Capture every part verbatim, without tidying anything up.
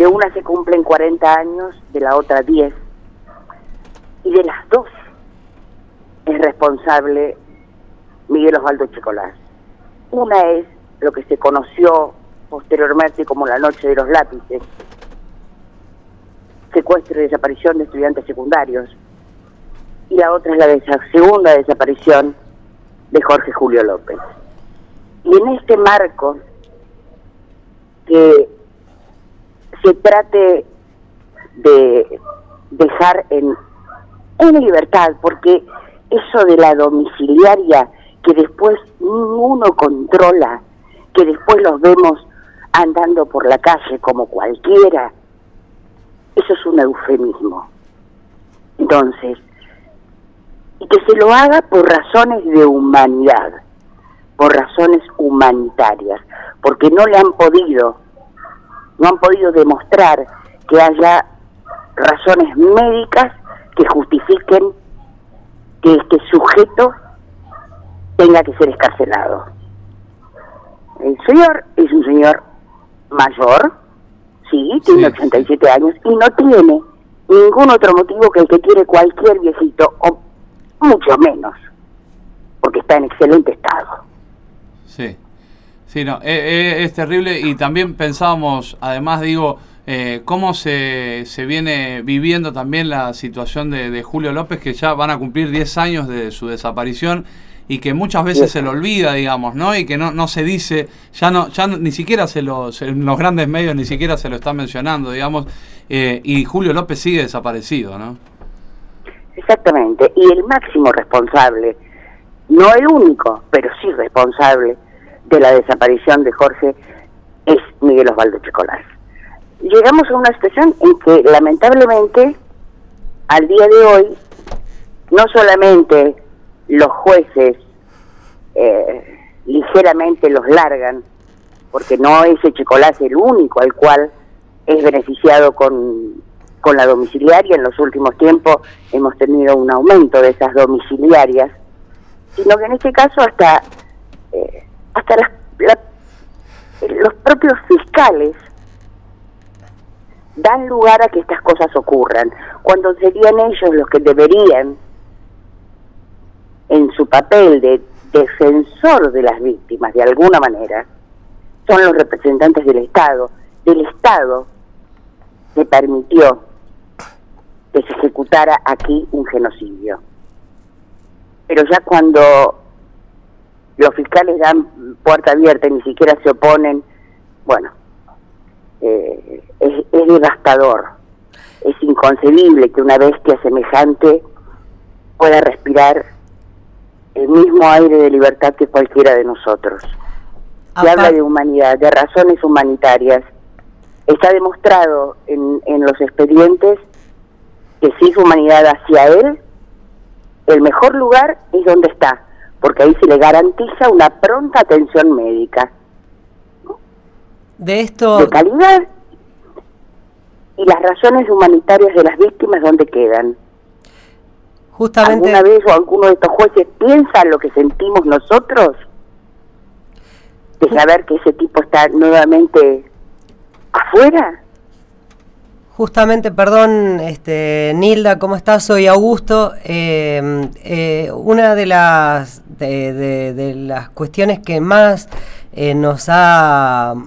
De una se cumplen cuarenta años, de la otra diez, y de las dos es responsable Miguel Osvaldo Chicolás. Una es lo que se conoció posteriormente como la noche de los lápices, secuestro y desaparición de estudiantes secundarios, y la otra es la de esa segunda desaparición de Jorge Julio López. Y en este marco, que se trate de dejar en, en libertad, porque eso de la domiciliaria que después ninguno controla, que después los vemos andando por la calle como cualquiera, eso es un eufemismo. Entonces, y que se lo haga por razones de humanidad, por razones humanitarias, porque no le han podido, no han podido demostrar que haya razones médicas que justifiquen que este sujeto tenga que ser excarcelado. El señor es un señor mayor, sí, tiene sí, ochenta y siete sí. años, y no tiene ningún otro motivo que el que tiene cualquier viejito, o mucho menos, porque está en excelente estado. Sí, sí, no, eh, eh, es terrible, y también pensábamos, además digo, eh, cómo se, se viene viviendo también la situación de, de Julio López, que ya van a cumplir diez años de su desaparición, y que muchas veces sí. se lo olvida, digamos, ¿no? Y que no no se dice, ya no ya no, ni siquiera se lo, se, en los grandes medios ni siquiera se lo están mencionando, digamos, eh, y Julio López sigue desaparecido, ¿no? Exactamente, y el máximo responsable, no el único, pero sí responsable de la desaparición de Jorge, es Miguel Osvaldo Chicolás. Llegamos a una situación en que lamentablemente al día de hoy no solamente los jueces eh, ligeramente los largan, porque no es Chicolás el único al cual es beneficiado con, con la domiciliaria. En los últimos tiempos hemos tenido un aumento de esas domiciliarias, sino que en este caso hasta eh, hasta las, la, los propios fiscales dan lugar a que estas cosas ocurran, cuando serían ellos los que deberían, en su papel de defensor de las víctimas, de alguna manera, son los representantes del Estado, del Estado que permitió que se ejecutara aquí un genocidio. Pero ya cuando los fiscales dan puerta abierta y ni siquiera se oponen, bueno, eh, es, es devastador. Es inconcebible que una bestia semejante pueda respirar el mismo aire de libertad que cualquiera de nosotros. Se habla de humanidad, de razones humanitarias. Está demostrado en, en los expedientes que si es humanidad hacia él, el mejor lugar es donde está, porque ahí se le garantiza una pronta atención médica. De esto... De calidad. Y las razones humanitarias de las víctimas, ¿dónde quedan? Justamente... ¿Alguna vez o alguno de estos jueces piensa lo que sentimos nosotros? De saber que ese tipo está nuevamente afuera. Justamente, perdón, este, Nilda, ¿cómo estás? Soy Augusto. Eh, eh, una de las de, de, de las cuestiones que más eh, nos ha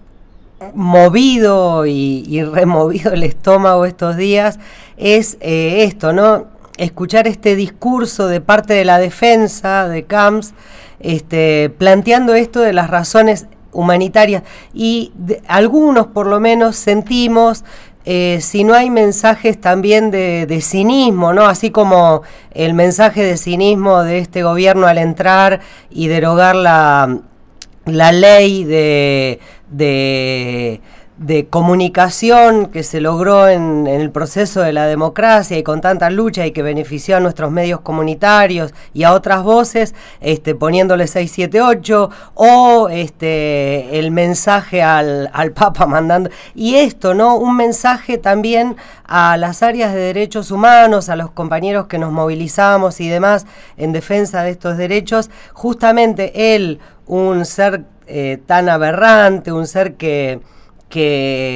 movido y, y removido el estómago estos días es eh, esto, ¿no? Escuchar este discurso de parte de la defensa de Camps, este, planteando esto de las razones humanitarias, y de, algunos por lo menos sentimos eh, si no hay mensajes también de, de cinismo, ¿no? Así como el mensaje de cinismo de este gobierno al entrar y derogar la, la ley de, de de comunicación que se logró en, en el proceso de la democracia y con tanta lucha, y que benefició a nuestros medios comunitarios y a otras voces, este, poniéndole seis siete ocho, o este, el mensaje al, al Papa mandando, y esto, ¿no? Un mensaje también a las áreas de derechos humanos, a los compañeros que nos movilizamos y demás en defensa de estos derechos. Justamente él, un ser eh, tan aberrante, un ser que que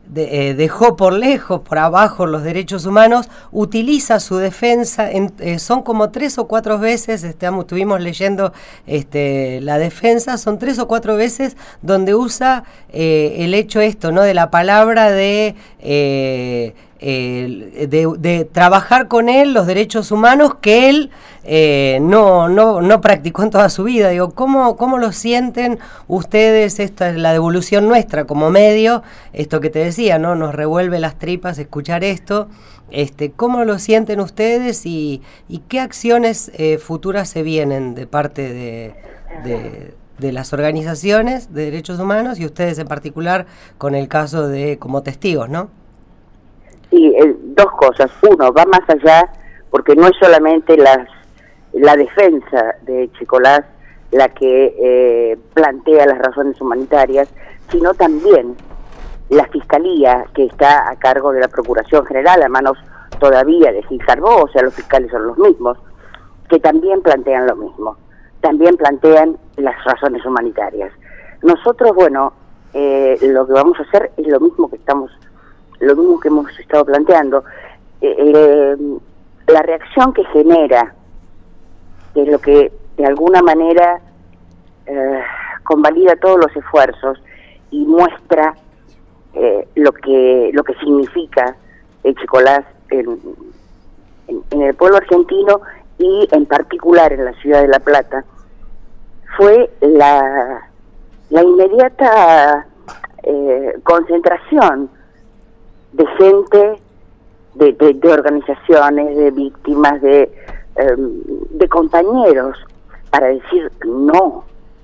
de, eh, dejó por lejos, por abajo los derechos humanos, utiliza su defensa, en, eh, son como tres o cuatro veces, estamos, estuvimos leyendo este, la defensa, son tres o cuatro veces donde usa eh, el hecho esto, ¿no? De la palabra de... Eh, Eh, de, de trabajar con él los derechos humanos que él eh, no, no, no practicó en toda su vida. Digo, ¿cómo, cómo lo sienten ustedes? Esta es la devolución nuestra como medio, esto que te decía, ¿no? Nos revuelve las tripas escuchar esto. Este, ¿cómo lo sienten ustedes y, y qué acciones eh, futuras se vienen de parte de, de, de las organizaciones de derechos humanos y ustedes en particular con el caso de como testigos, ¿no? Sí, eh, dos cosas. Uno, va más allá, porque no es solamente las, la defensa de Chicolás la que eh, plantea las razones humanitarias, sino también la Fiscalía, que está a cargo de la Procuración General, a manos todavía de Gil Carbó, o sea, los fiscales son los mismos, que también plantean lo mismo, también plantean las razones humanitarias. Nosotros, bueno, eh, lo que vamos a hacer es lo mismo que estamos lo mismo que hemos estado planteando, eh, eh, la reacción que genera, que es lo que de alguna manera eh, convalida todos los esfuerzos y muestra eh, lo que lo que significa el Chicolás en, en, en el pueblo argentino y en particular en la ciudad de La Plata, fue la, la inmediata eh, concentración de gente, de, de, de organizaciones, de víctimas, de, um, de compañeros, para decir no,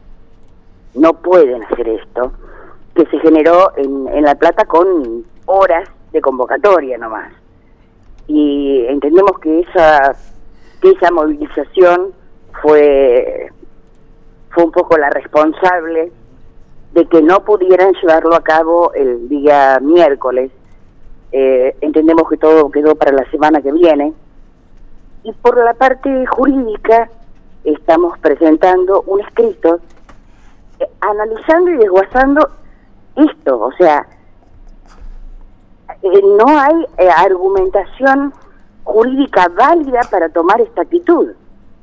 no pueden hacer esto, que se generó en, en La Plata con horas de convocatoria nomás. Y entendemos que esa, que esa movilización fue, fue un poco la responsable de que no pudieran llevarlo a cabo el día miércoles. Eh, entendemos que todo quedó para la semana que viene, y por la parte jurídica estamos presentando un escrito eh, analizando y desguazando esto, o sea, eh, no hay eh, argumentación jurídica válida para tomar esta actitud,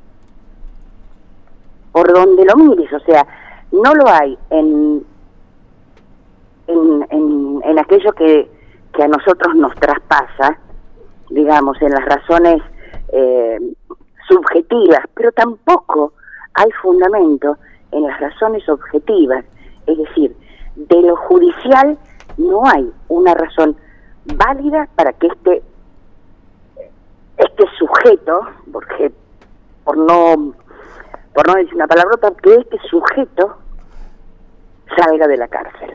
por donde lo mires, o sea, no lo hay en, en, en, en aquello que que a nosotros nos traspasa, digamos, en las razones eh, subjetivas, pero tampoco hay fundamento en las razones objetivas, es decir, de lo judicial no hay una razón válida para que este este sujeto, porque por no por no decir una palabrota, que este sujeto salga de la cárcel.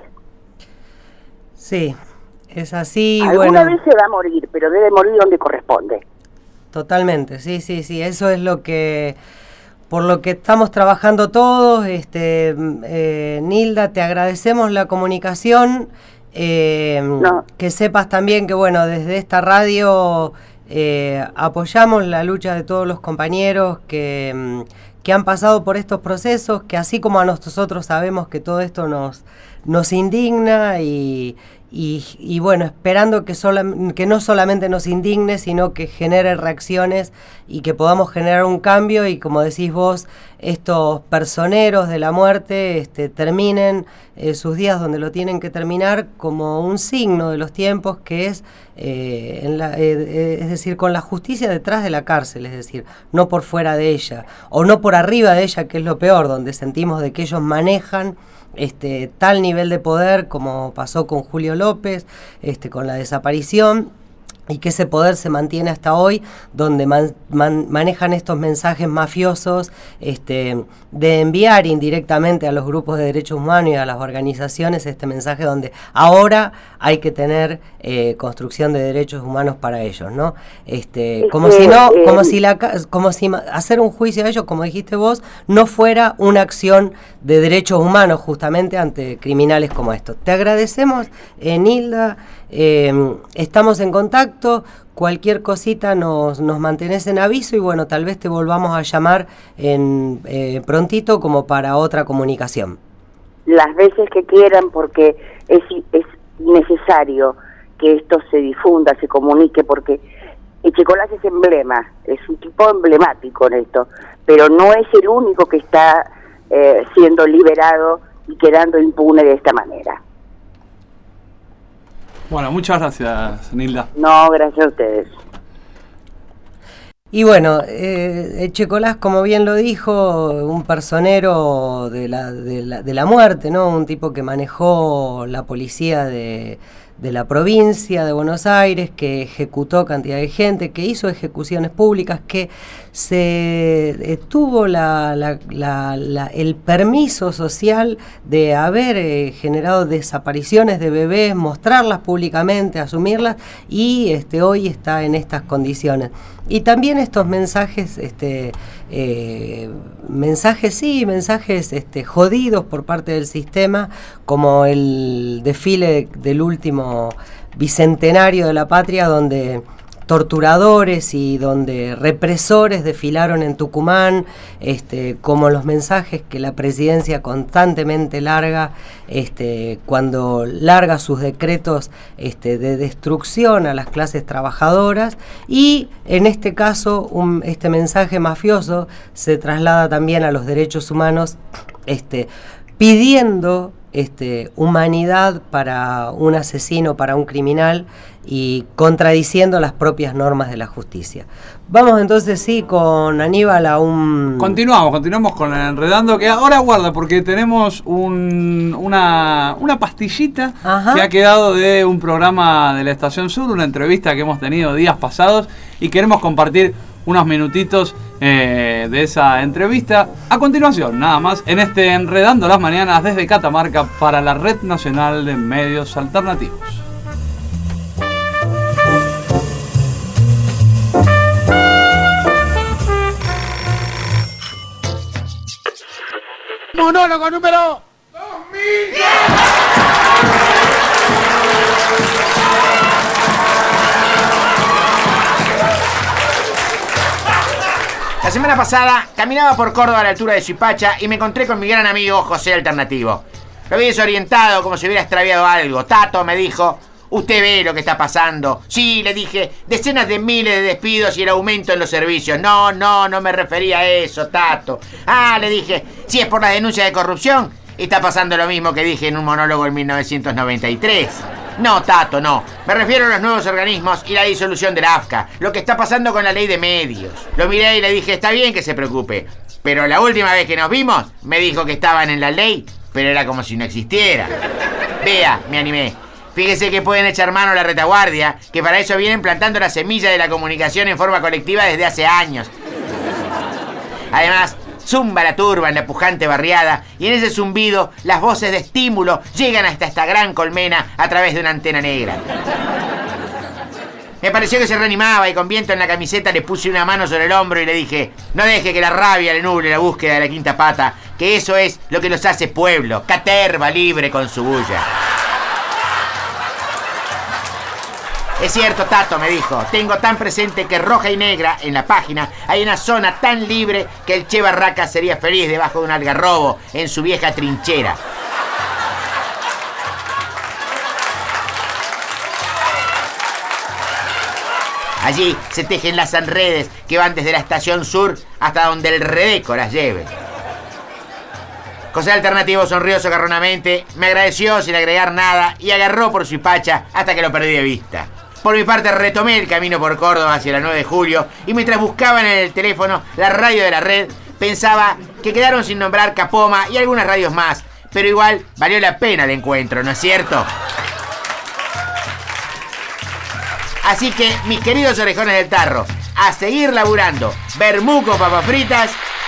Sí. Es así, alguna bueno, vez se va a morir, pero debe morir donde corresponde. Totalmente, sí, sí, sí, eso es lo que, por lo que estamos trabajando todos. Este, eh, Nilda, te agradecemos la comunicación, eh, no. que sepas también que, bueno, desde esta radio eh, apoyamos la lucha de todos los compañeros que, que han pasado por estos procesos, que así como a nosotros sabemos que todo esto nos, nos indigna y... Y, y bueno, esperando que, sola, que no solamente nos indigne, sino que genere reacciones y que podamos generar un cambio y, como decís vos, estos personeros de la muerte este, terminen eh, sus días donde lo tienen que terminar como un signo de los tiempos, que es, eh, en la, eh, es decir, con la justicia detrás de la cárcel, es decir, no por fuera de ella, o no por arriba de ella, que es lo peor, donde sentimos de que ellos manejan Este, tal nivel de poder como pasó con Julio López, este, con la desaparición, y que ese poder se mantiene hasta hoy, donde man, man, manejan estos mensajes mafiosos este, de enviar indirectamente a los grupos de derechos humanos y a las organizaciones este mensaje donde ahora hay que tener eh, construcción de derechos humanos para ellos, ¿no? Este, como si no, como si la, como si hacer un juicio a ellos, como dijiste vos, no fuera una acción de derechos humanos justamente ante criminales como estos. Te agradecemos, eh, Nilda. Eh, estamos en contacto, cualquier cosita nos, nos mantenés en aviso y bueno, tal vez te volvamos a llamar en eh, prontito como para otra comunicación. Las veces que quieran, porque es, es necesario que esto se difunda, se comunique, porque Echecolás es emblema, es un tipo emblemático en esto, pero no es el único que está eh, siendo liberado y quedando impune de esta manera. Bueno, muchas gracias, Nilda. No, gracias a ustedes. Y bueno, eh, Echecolás, como bien lo dijo, un personero de la, de la, de la muerte, ¿no? Un tipo que manejó la policía de, de la provincia de Buenos Aires, que ejecutó cantidad de gente, que hizo ejecuciones públicas, que se eh, tuvo la, la, la, la, el permiso social de haber eh, generado desapariciones de bebés, mostrarlas públicamente, asumirlas, y este, hoy está en estas condiciones. Y también estos mensajes, este, eh, mensajes sí, mensajes este, jodidos por parte del sistema, como el desfile del último bicentenario de la patria, donde torturadores y donde represores desfilaron en Tucumán, este, como los mensajes que la presidencia constantemente larga, este, cuando larga sus decretos este, de destrucción a las clases trabajadoras, y en este caso un, este mensaje mafioso se traslada también a los derechos humanos, este, pidiendo Este, humanidad para un asesino, para un criminal, y contradiciendo las propias normas de la justicia. Vamos entonces sí con Aníbal a un... Continuamos, continuamos con el Enredando, que ahora guarda, porque tenemos un, una, una pastillita Ajá. que ha quedado de un programa de la Estación Sur, una entrevista que hemos tenido días pasados, y queremos compartir unos minutitos eh, de esa entrevista. A continuación, nada más, en este Enredando las Mañanas desde Catamarca para la Red Nacional de Medios Alternativos. Monólogo número dos mil diez. La semana pasada caminaba por Córdoba a la altura de Suipacha y me encontré con mi gran amigo José Alternativo. Lo vi desorientado, como si hubiera extraviado algo. Tato, me dijo, usted ve lo que está pasando. Sí, le dije, decenas de miles de despidos y el aumento en los servicios. No, no, no me refería a eso, Tato. Ah, le dije, si es por la denuncia de corrupción, está pasando lo mismo que dije en un monólogo en mil novecientos noventa y tres. No, Tato, no. Me refiero a los nuevos organismos y la disolución de la A F C A. Lo que está pasando con la ley de medios. Lo miré y le dije, está bien que se preocupe. Pero la última vez que nos vimos, me dijo que estaban en la ley, pero era como si no existiera. Vea, me animé. Fíjese que pueden echar mano a la retaguardia, que para eso vienen plantando la semilla de la comunicación en forma colectiva desde hace años. Además, zumba la turba en la pujante barriada, y en ese zumbido las voces de estímulo llegan hasta esta gran colmena a través de una antena negra. Me pareció que se reanimaba y con viento en la camiseta le puse una mano sobre el hombro y le dije, no deje que la rabia le nuble la búsqueda de la quinta pata, que eso es lo que los hace pueblo, caterva libre con su bulla. Es cierto, Tato, me dijo, tengo tan presente que roja y negra, en la página, hay una zona tan libre que el Che Barraca sería feliz debajo de un algarrobo en su vieja trinchera. Allí se tejen las enredes que van desde la Estación Sur hasta donde el Redeco las lleve. José Alternativo sonrió socarronamente, me agradeció sin agregar nada y agarró por su hipacha hasta que lo perdí de vista. Por mi parte retomé el camino por Córdoba hacia la nueve de julio y mientras buscaba en el teléfono la radio de la red, pensaba que quedaron sin nombrar Capoma y algunas radios más, pero igual valió la pena el encuentro, ¿no es cierto? Así que, mis queridos orejones del tarro, a seguir laburando, vermú con papas fritas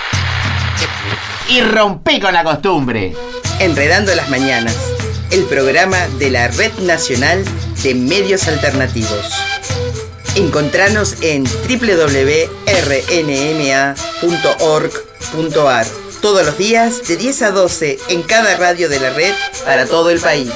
y rompí con la costumbre. Enredando las Mañanas, el programa de la Red Nacional de Medios Alternativos. Encontranos en doble u doble u doble u punto r n m a punto org punto a r todos los días de diez a doce en cada radio de la red para todo el país.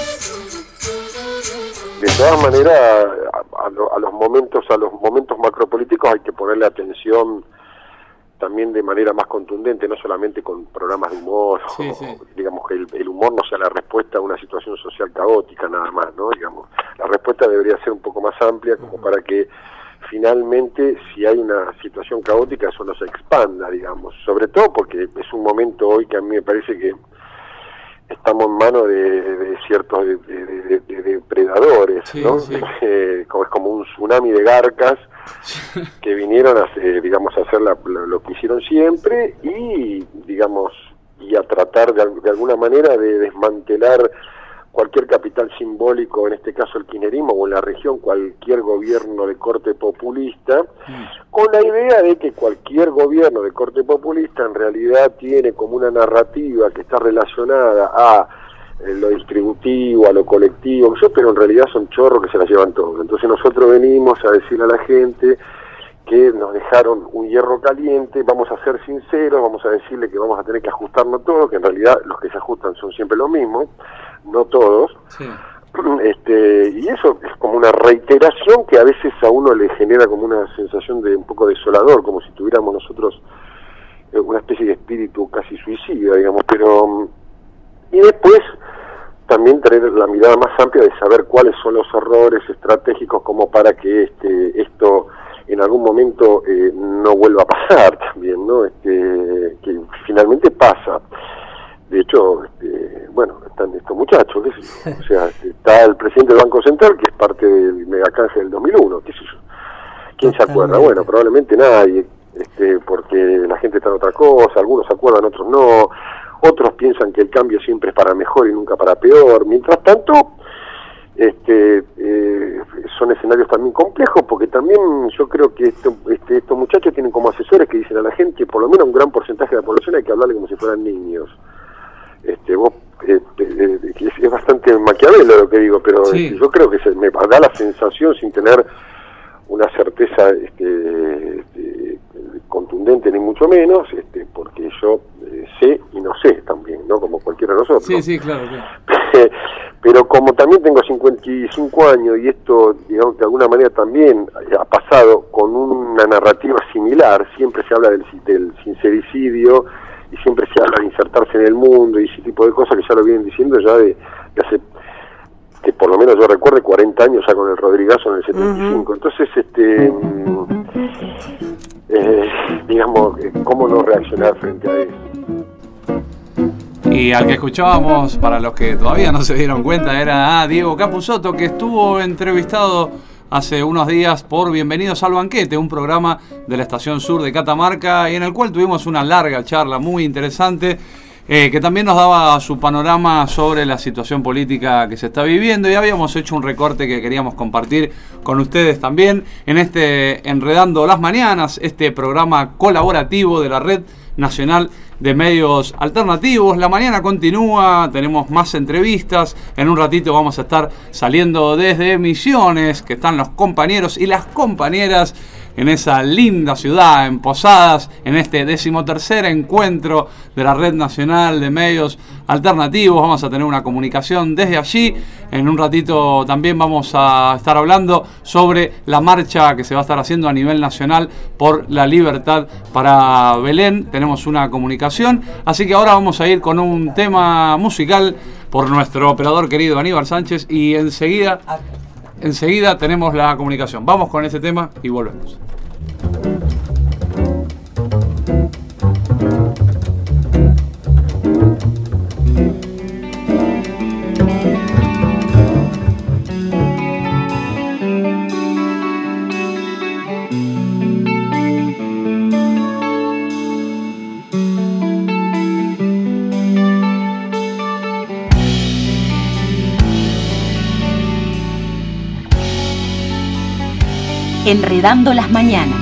De todas maneras, a, a, lo, a los momentos a los momentos macropolíticos hay que ponerle atención también de manera más contundente, no solamente con programas de humor, sí, o, sí. digamos que el, el humor no sea la respuesta a una situación social caótica nada más, ¿no? Digamos, la respuesta debería ser un poco más amplia, como uh-huh. para que finalmente, si hay una situación caótica, eso no se expanda, digamos, sobre todo porque es un momento hoy que a mí me parece que estamos en manos de, de ciertos de, de, de, de depredadores, sí, ¿no? Sí. Eh, como es como un tsunami de garcas que vinieron a, eh, digamos, a hacer la, lo, lo que hicieron siempre y, digamos, y a tratar de, de alguna manera de desmantelar cualquier capital simbólico, en este caso el kirchnerismo, o en la región cualquier gobierno de corte populista, mm. con la idea de que cualquier gobierno de corte populista en realidad tiene como una narrativa que está relacionada a eh, lo distributivo, a lo colectivo, pero en realidad son chorros que se la llevan todo. Entonces nosotros venimos a decirle a la gente que nos dejaron un hierro caliente, vamos a ser sinceros, vamos a decirle que vamos a tener que ajustarnos todos, que en realidad los que se ajustan son siempre los mismos, no todos, sí. este, y eso es como una reiteración que a veces a uno le genera como una sensación de un poco desolador, como si tuviéramos nosotros una especie de espíritu casi suicida, digamos, pero y después también tener la mirada más amplia de saber cuáles son los errores estratégicos como para que este esto en algún momento eh, no vuelva a pasar también, ¿no? Este, que finalmente pasa. De hecho, este, bueno, están estos muchachos, qué sé yo. O sea, está el presidente del Banco Central, que es parte del megacanje del dos mil uno, qué sé yo. ¿Quién se acuerda? Bueno, probablemente nadie, este, porque la gente está en otra cosa, algunos se acuerdan, otros no, otros piensan que el cambio siempre es para mejor y nunca para peor. Mientras tanto, este, eh, son escenarios también complejos, porque también yo creo que esto, este, estos muchachos tienen como asesores que dicen a la gente, por lo menos un gran porcentaje de la población hay que hablarle como si fueran niños. Este, vos, eh, eh, eh, es, es bastante maquiavelo lo que digo, pero sí. este, yo creo que se me da la sensación, sin tener una certeza este, este, contundente ni mucho menos, este, porque yo eh, sé y no sé también, ¿no? Como cualquiera de nosotros. Sí, sí, claro. claro. Pero como también tengo cincuenta y cinco años y esto, digamos, de alguna manera también ha pasado con una narrativa similar, siempre se habla del, del sincericidio, y siempre se habla de insertarse en el mundo y ese tipo de cosas que ya lo vienen diciendo ya de, de hace, que por lo menos yo recuerdo, cuarenta años ya con el Rodrigazo en el setenta y cinco. Uh-huh. Entonces, este eh, digamos, ¿cómo no reaccionar frente a eso? Y al que escuchábamos, para los que todavía no se dieron cuenta, era a Diego Capusotto, que estuvo entrevistado hace unos días por Bienvenidos al Banquete, un programa de la Estación Sur de Catamarca, y en el cual tuvimos una larga charla muy interesante, eh, que también nos daba su panorama sobre la situación política que se está viviendo, y habíamos hecho un recorte que queríamos compartir con ustedes también en este Enredando las Mañanas, este programa colaborativo de la Red Nacional de Medios Alternativos. La mañana continúa, tenemos más entrevistas, en un ratito vamos a estar saliendo desde Misiones, que están los compañeros y las compañeras en esa linda ciudad, en Posadas, en este decimotercer encuentro de la Red Nacional de Medios Alternativos. Vamos a tener una comunicación desde allí. En un ratito también vamos a estar hablando sobre la marcha que se va a estar haciendo a nivel nacional por la libertad para Belén. Tenemos una comunicación, así que ahora vamos a ir con un tema musical por nuestro operador querido Aníbal Sánchez, y enseguida... Enseguida tenemos la comunicación. Vamos con ese tema y volvemos. Enredando las Mañanas.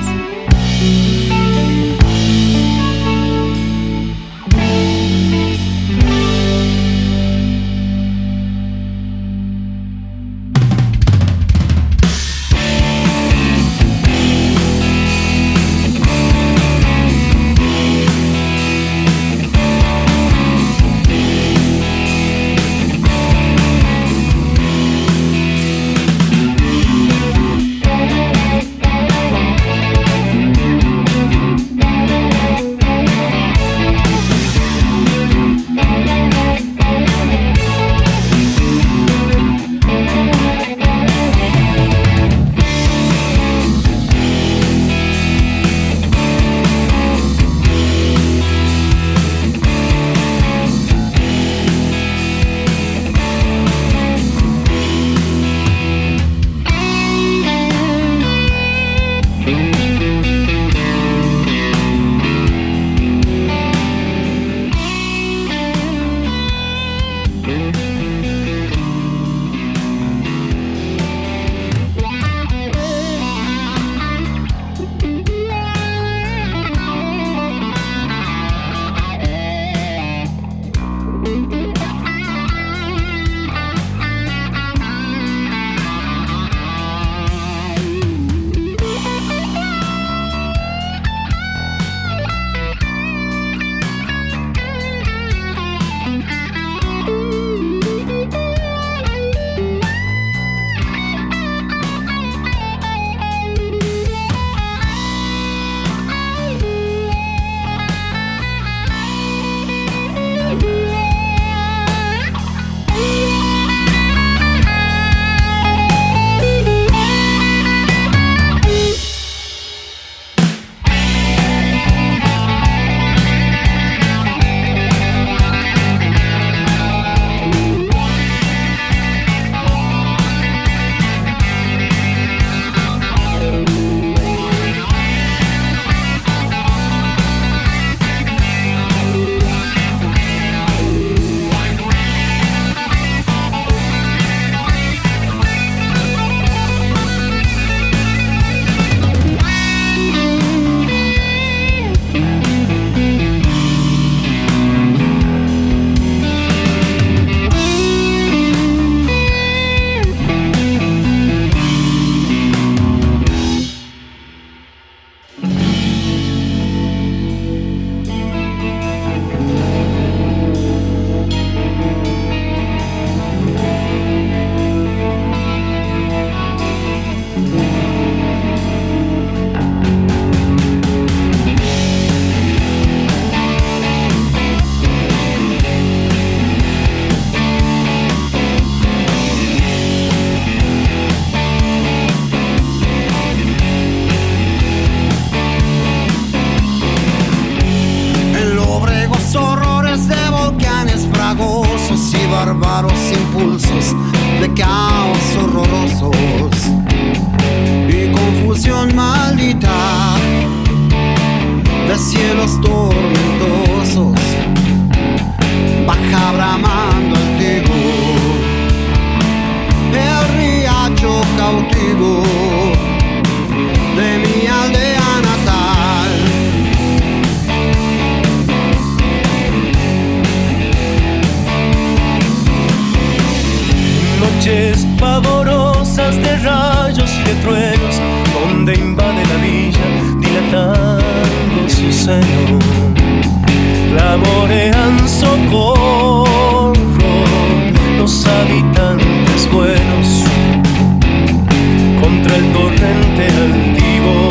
de truenos, donde invade la villa, dilatando su seno. Clamorean socorro los habitantes buenos contra el torrente altivo,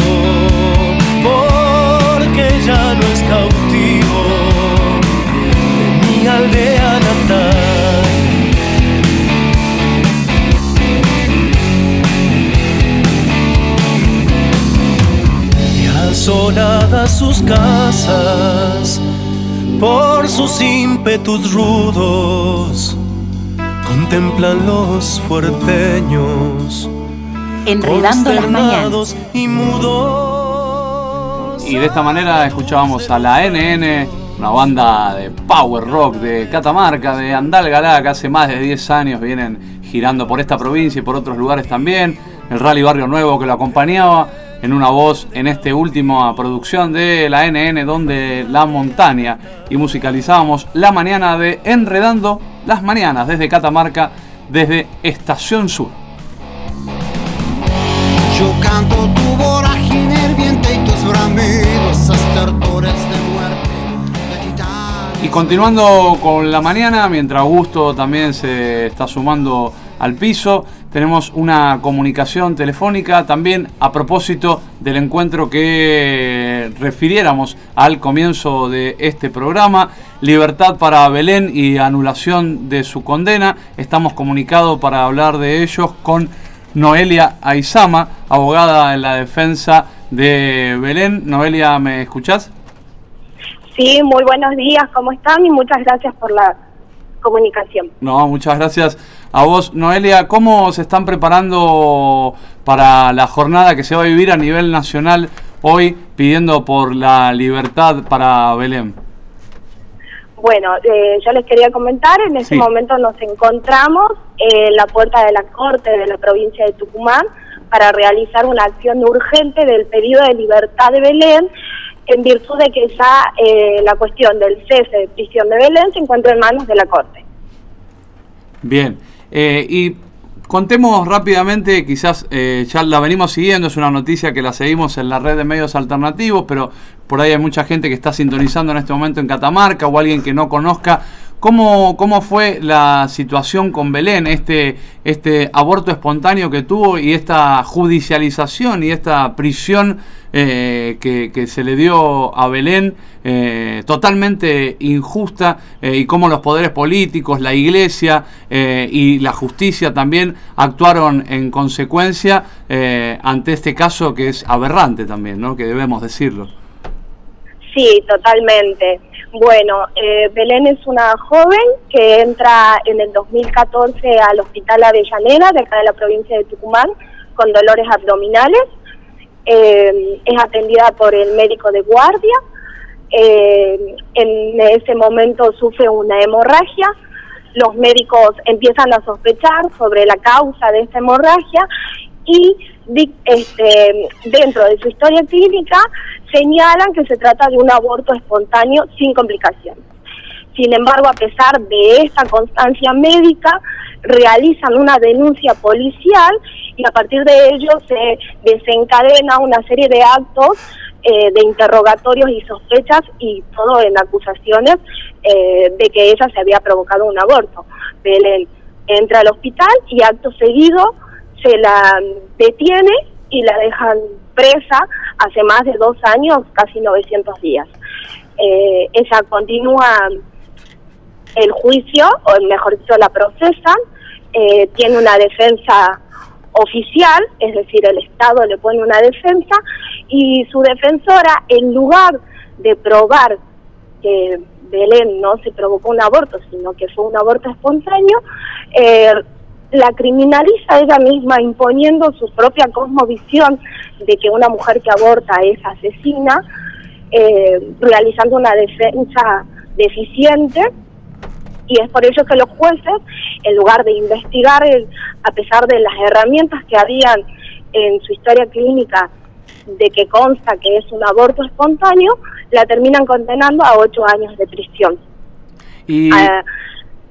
porque ya no es cautivo de mi aldea natal. Y asoladas sus casas por sus ímpetus rudos, contemplan los fuerteños Enredando las mañanas. Y mudos. Y de esta manera escuchábamos a la N N, una banda de power rock de Catamarca, de Andalgalá, que hace más de diez años vienen girando por esta provincia y por otros lugares también. El Rally Barrio Nuevo que lo acompañaba en una voz en esta última producción de la N N, Donde la Montaña, y musicalizábamos la mañana de Enredando las Mañanas desde Catamarca, desde Estación Sur. Yo canto tu vorágine, el viento y tus bramidos, estertores de muerte, de titanes. Y continuando con la mañana, mientras Augusto también se está sumando al piso, tenemos una comunicación telefónica también a propósito del encuentro que refiriéramos al comienzo de este programa, Libertad para Belén y anulación de su condena. Estamos comunicados para hablar de ellos con Noelia Aizama, abogada en la defensa de Belén. Noelia, ¿me escuchás? Sí, muy buenos días, ¿cómo están? Y muchas gracias por la comunicación. No, muchas gracias a vos, Noelia. ¿Cómo se están preparando para la jornada que se va a vivir a nivel nacional hoy, pidiendo por la libertad para Belén? Bueno, eh, yo les quería comentar, en este sí. momento nos encontramos en la puerta de la Corte de la provincia de Tucumán para realizar una acción urgente del pedido de libertad de Belén, en virtud de que ya eh, la cuestión del cese de prisión de Belén se encuentra en manos de la Corte. Bien, eh, y contemos rápidamente, quizás eh, ya la venimos siguiendo, es una noticia que la seguimos en la red de medios alternativos, pero por ahí hay mucha gente que está sintonizando en este momento en Catamarca o alguien que no conozca. ¿Cómo, cómo fue la situación con Belén, este, este aborto espontáneo que tuvo y esta judicialización y esta prisión eh, que, que se le dio a Belén, eh, totalmente injusta, eh, y cómo los poderes políticos, la Iglesia eh, y la justicia también actuaron en consecuencia eh, ante este caso que es aberrante también, ¿no? Que debemos decirlo. Sí, totalmente. Bueno, eh, Belén es una joven que entra en el dos mil catorce al Hospital Avellaneda, de acá de la provincia de Tucumán, con dolores abdominales. Eh, es atendida por el médico de guardia. Eh, en ese momento sufre una hemorragia. Los médicos empiezan a sospechar sobre la causa de esta hemorragia y este, dentro de su historia clínica señalan que se trata de un aborto espontáneo sin complicaciones. Sin embargo, a pesar de esta constancia médica, realizan una denuncia policial y a partir de ello se desencadena una serie de actos eh, de interrogatorios y sospechas, y todo en acusaciones eh, de que ella se había provocado un aborto. Belén entra al hospital y acto seguido se la detiene y la dejan presa hace más de dos años, casi novecientos días. Eh, ella continúa el juicio, o mejor dicho, la procesan, eh, tiene una defensa oficial, es decir, el Estado le pone una defensa, y su defensora, en lugar de probar que Belén no se provocó un aborto, sino que fue un aborto espontáneo, eh, la criminaliza ella misma, imponiendo su propia cosmovisión de que una mujer que aborta es asesina, eh, realizando una defensa deficiente, y es por ello que los jueces, en lugar de investigar, el, a pesar de las herramientas que habían en su historia clínica de que consta que es un aborto espontáneo, la terminan condenando a ocho años de prisión. Y... Uh,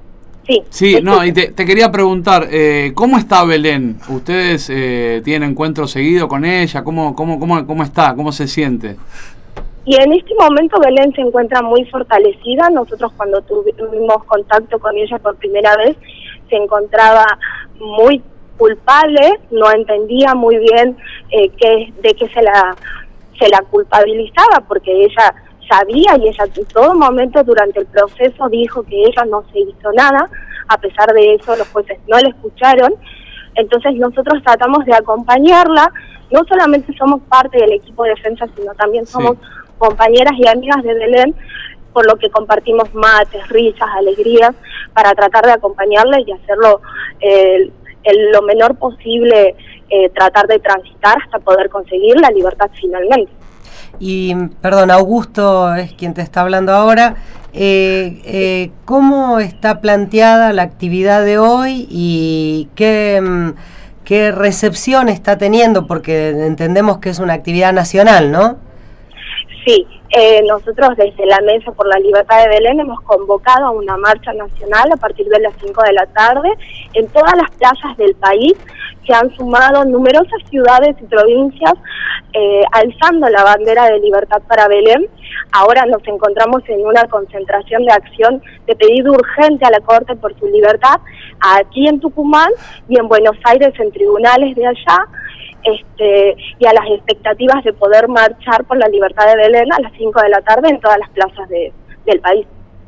Sí. Sí, no, y te, te quería preguntar, eh, ¿cómo está Belén? ¿Ustedes eh, tienen encuentro seguido con ella? ¿Cómo, cómo, cómo, cómo está? ¿Cómo se siente? Y en este momento Belén se encuentra muy fortalecida. Nosotros cuando tuvimos contacto con ella por primera vez, se encontraba muy culpable, no entendía muy bien eh, qué, de qué se la, se la culpabilizaba, porque ella sabía y ella en todo momento durante el proceso dijo que ella no se hizo nada. A pesar de eso los jueces no la escucharon. Entonces nosotros tratamos de acompañarla. No solamente somos parte del equipo de defensa, sino también somos sí. compañeras y amigas de Belén, por lo que compartimos mates, risas, alegrías, para tratar de acompañarla y hacerlo eh, el, lo menor posible, eh, tratar de transitar hasta poder conseguir la libertad finalmente. Y, perdón, Augusto es quien te está hablando ahora. Eh, eh, ¿Cómo está planteada la actividad de hoy y qué, qué recepción está teniendo? Porque entendemos que es una actividad nacional, ¿no? Sí, eh, nosotros desde la Mesa por la Libertad de Belén hemos convocado a una marcha nacional a partir de las cinco de la tarde en todas las plazas del país. Se han sumado numerosas ciudades y provincias eh, alzando la bandera de libertad para Belén. Ahora nos encontramos en una concentración de acción de pedido urgente a la Corte por su libertad, aquí en Tucumán y en Buenos Aires en tribunales de allá, este, y a las expectativas de poder marchar por la libertad de Belén a las cinco de la tarde en todas las plazas de, del país.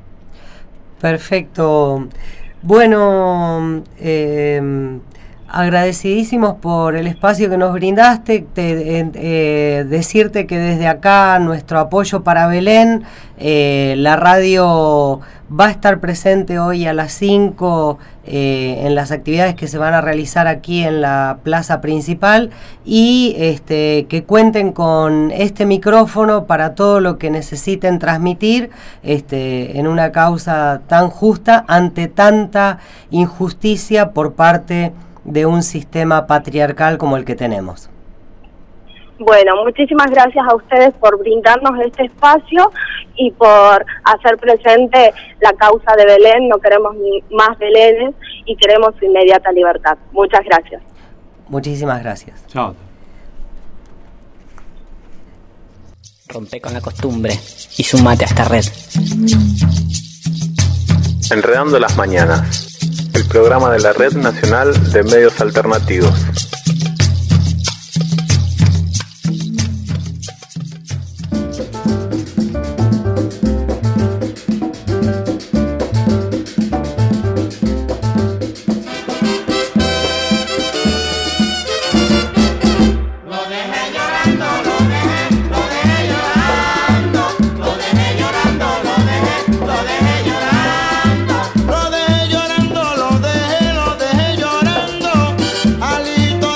Perfecto. Bueno, eh, agradecidísimos por el espacio que nos brindaste, te, eh, decirte que desde acá nuestro apoyo para Belén, eh, la radio va a estar presente hoy a las cinco eh, en las actividades que se van a realizar aquí en la plaza principal y este, que cuenten con este micrófono para todo lo que necesiten transmitir este, en una causa tan justa ante tanta injusticia por parte de un sistema patriarcal como el que tenemos. Bueno, muchísimas gracias a ustedes por brindarnos este espacio y por hacer presente la causa de Belén. No queremos ni más Belénes y queremos su inmediata libertad. Muchas gracias. Muchísimas gracias. Chao. Rompe con la costumbre y sumate a esta red. Enredando las mañanas, el programa de la Red Nacional de Medios Alternativos. Lo dejé llorando, lo dejé, lo dejé llorando. Alito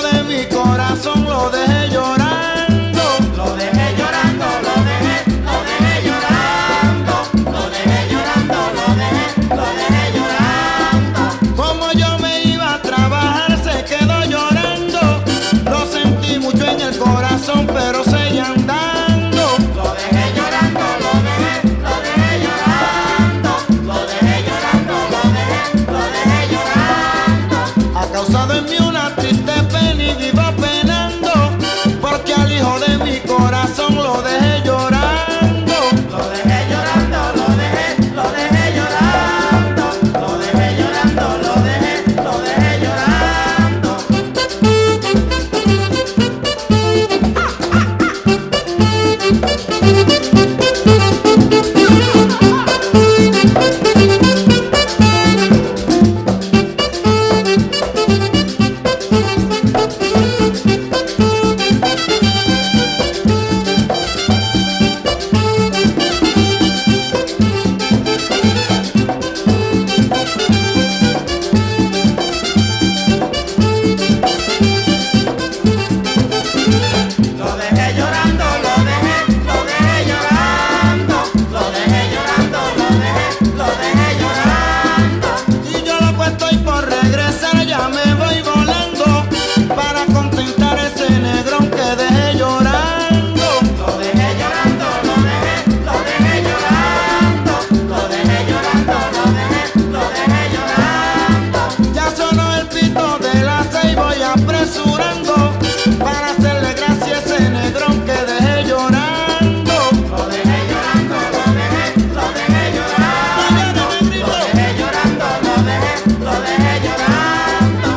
apresurando para hacerle gracia a ese negrón que dejé llorando. Lo dejé llorando, lo dejé, lo dejé llorando. Lo dejé llorando, lo dejé, lo dejé llorando.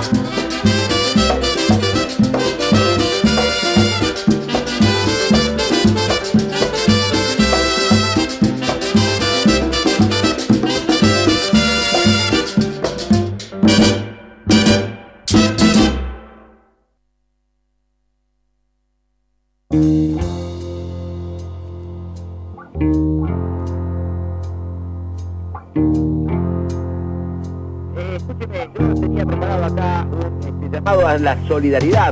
A la solidaridad.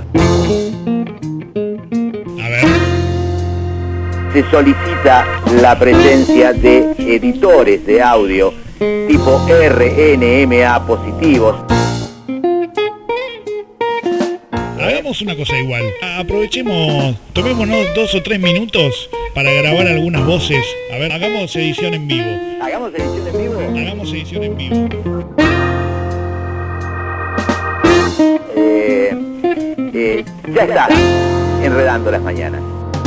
A ver. Se solicita la presencia de editores de audio tipo R N M A positivos. Hagamos una cosa igual. Aprovechemos, tomémonos dos o tres minutos para grabar algunas voces. A ver, hagamos edición en vivo. ¿Hagamos edición en vivo? Hagamos edición en vivo. Eh, eh, ya está, enredando las mañanas.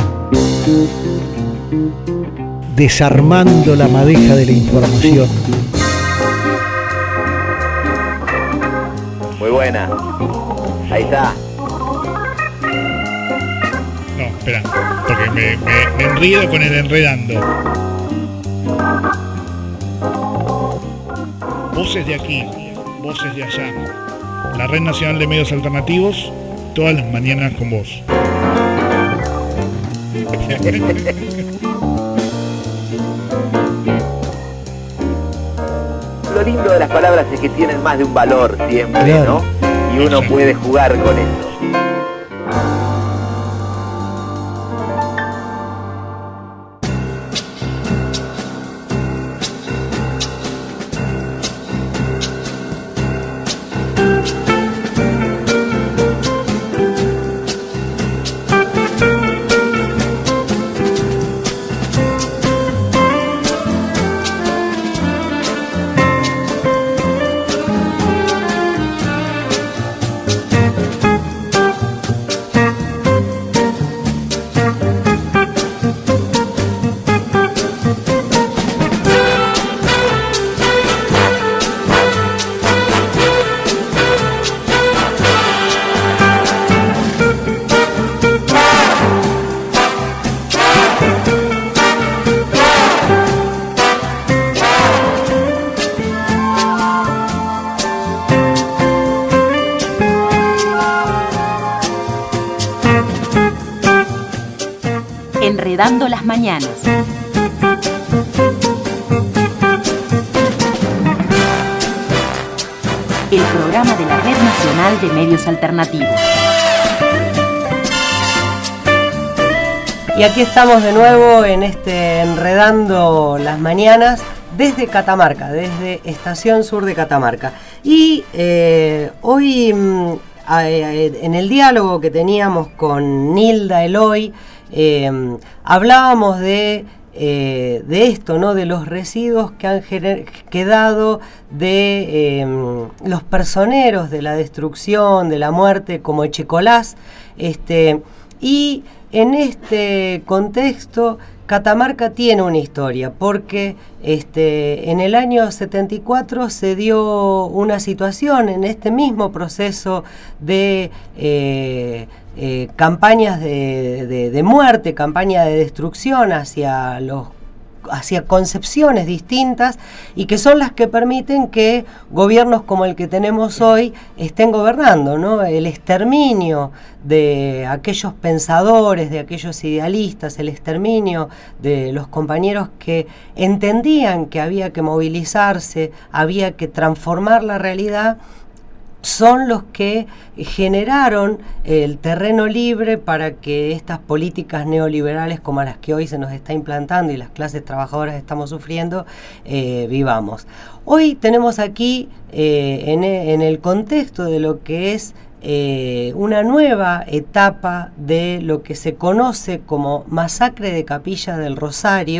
Desarmando la madeja de la información. Muy buena. Ahí está. No, espera, porque me, me, me enredo con el enredando. Voces de aquí, voces de allá. La Red Nacional de Medios Alternativos, todas las mañanas con vos. Lo lindo de las palabras es que tienen más de un valor siempre, claro, ¿no? Y uno puede jugar con eso. Enredando las mañanas. El programa de la Red Nacional de Medios Alternativos. Y aquí estamos de nuevo en este Enredando las mañanas desde Catamarca, desde Estación Sur de Catamarca. Y eh, hoy mm, en el diálogo que teníamos con Nilda Eloy, Eh, hablábamos de, eh, de esto, ¿no? De los residuos que han quedado de eh, los personeros de la destrucción, de la muerte, como Echecolás, este, y en este contexto Catamarca tiene una historia, porque este, en el año setenta y cuatro se dio una situación en este mismo proceso de eh, eh, campañas de, de, de muerte, campaña de destrucción hacia los hacia concepciones distintas, y que son las que permiten que gobiernos como el que tenemos hoy estén gobernando, ¿no? El exterminio de aquellos pensadores, de aquellos idealistas, el exterminio de los compañeros que entendían que había que movilizarse, había que transformar la realidad, son los que generaron el terreno libre para que estas políticas neoliberales como las que hoy se nos está implantando y las clases trabajadoras estamos sufriendo, eh, vivamos. Hoy tenemos aquí, eh, en, en el contexto de lo que es eh, una nueva etapa de lo que se conoce como Masacre de Capilla del Rosario,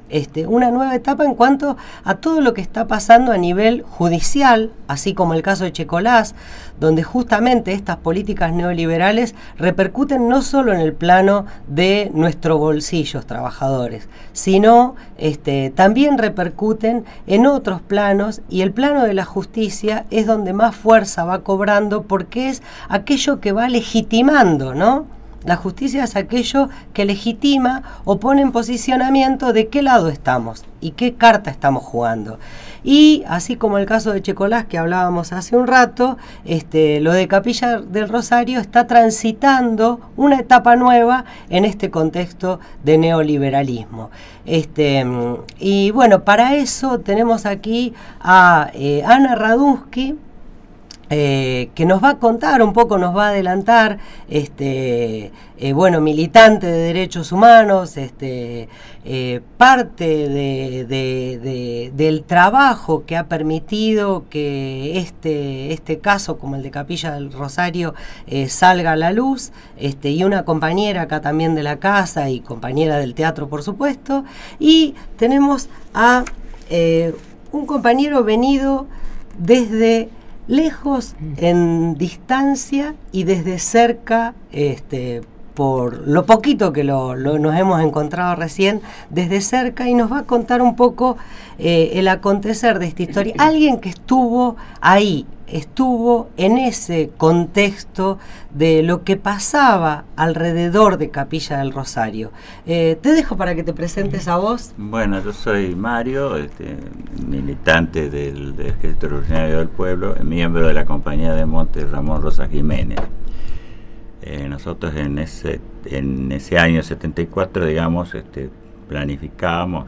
Este, una nueva etapa en cuanto a todo lo que está pasando a nivel judicial, así como el caso de Checolás, donde justamente estas políticas neoliberales repercuten no solo en el plano de nuestros bolsillos trabajadores, sino este, también repercuten en otros planos, y el plano de la justicia es donde más fuerza va cobrando, porque es aquello que va legitimando, ¿no? La justicia es aquello que legitima o pone en posicionamiento de qué lado estamos y qué carta estamos jugando. Y así como el caso de Checolás que hablábamos hace un rato, este, lo de Capilla del Rosario está transitando una etapa nueva en este contexto de neoliberalismo. Este, y bueno, para eso tenemos aquí a eh, Ana Radunski, Eh, que nos va a contar un poco, nos va a adelantar, este, eh, bueno, militante de derechos humanos, este, eh, parte de, de, de, del trabajo que ha permitido que este, este caso, como el de Capilla del Rosario, eh, salga a la luz, este, y una compañera acá también de la casa y compañera del teatro, por supuesto, y tenemos a eh, un compañero venido desde lejos, en distancia, y desde cerca, este, por lo poquito que lo, lo nos hemos encontrado recién, desde cerca, y nos va a contar un poco eh, el acontecer de esta historia. Alguien que estuvo ahí, estuvo en ese contexto de lo que pasaba alrededor de Capilla del Rosario. Eh, te dejo para que te presentes a vos. Bueno, yo soy Mario, este, militante del, del Ejército Revolucionario del Pueblo, miembro de la compañía de monte Ramón Rosa Jiménez. Eh, nosotros en ese, en ese año setenta y cuatro, digamos, este, planificábamos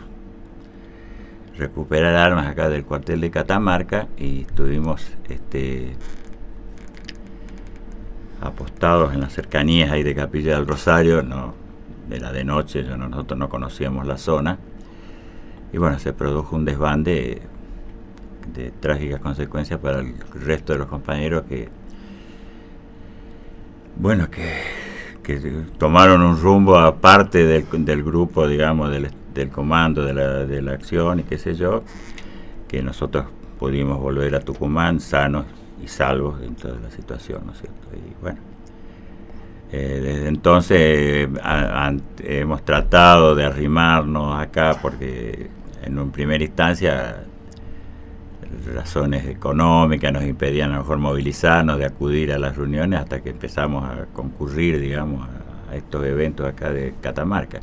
recuperar armas acá del cuartel de Catamarca, y estuvimos este, apostados en las cercanías ahí de Capilla del Rosario. No, era de noche, yo no, nosotros no conocíamos la zona, y bueno, se produjo un desbande de, de trágicas consecuencias para el resto de los compañeros que, bueno, que, que tomaron un rumbo aparte del, del grupo, digamos, del del comando de la, de la acción y qué sé yo, que nosotros pudimos volver a Tucumán sanos y salvos dentro de la situación, ¿no es cierto? Y bueno, eh, desde entonces a, a, hemos tratado de arrimarnos acá, porque en una primera instancia razones económicas nos impedían a lo mejor movilizarnos, de acudir a las reuniones, hasta que empezamos a concurrir, digamos, a, a estos eventos acá de Catamarca.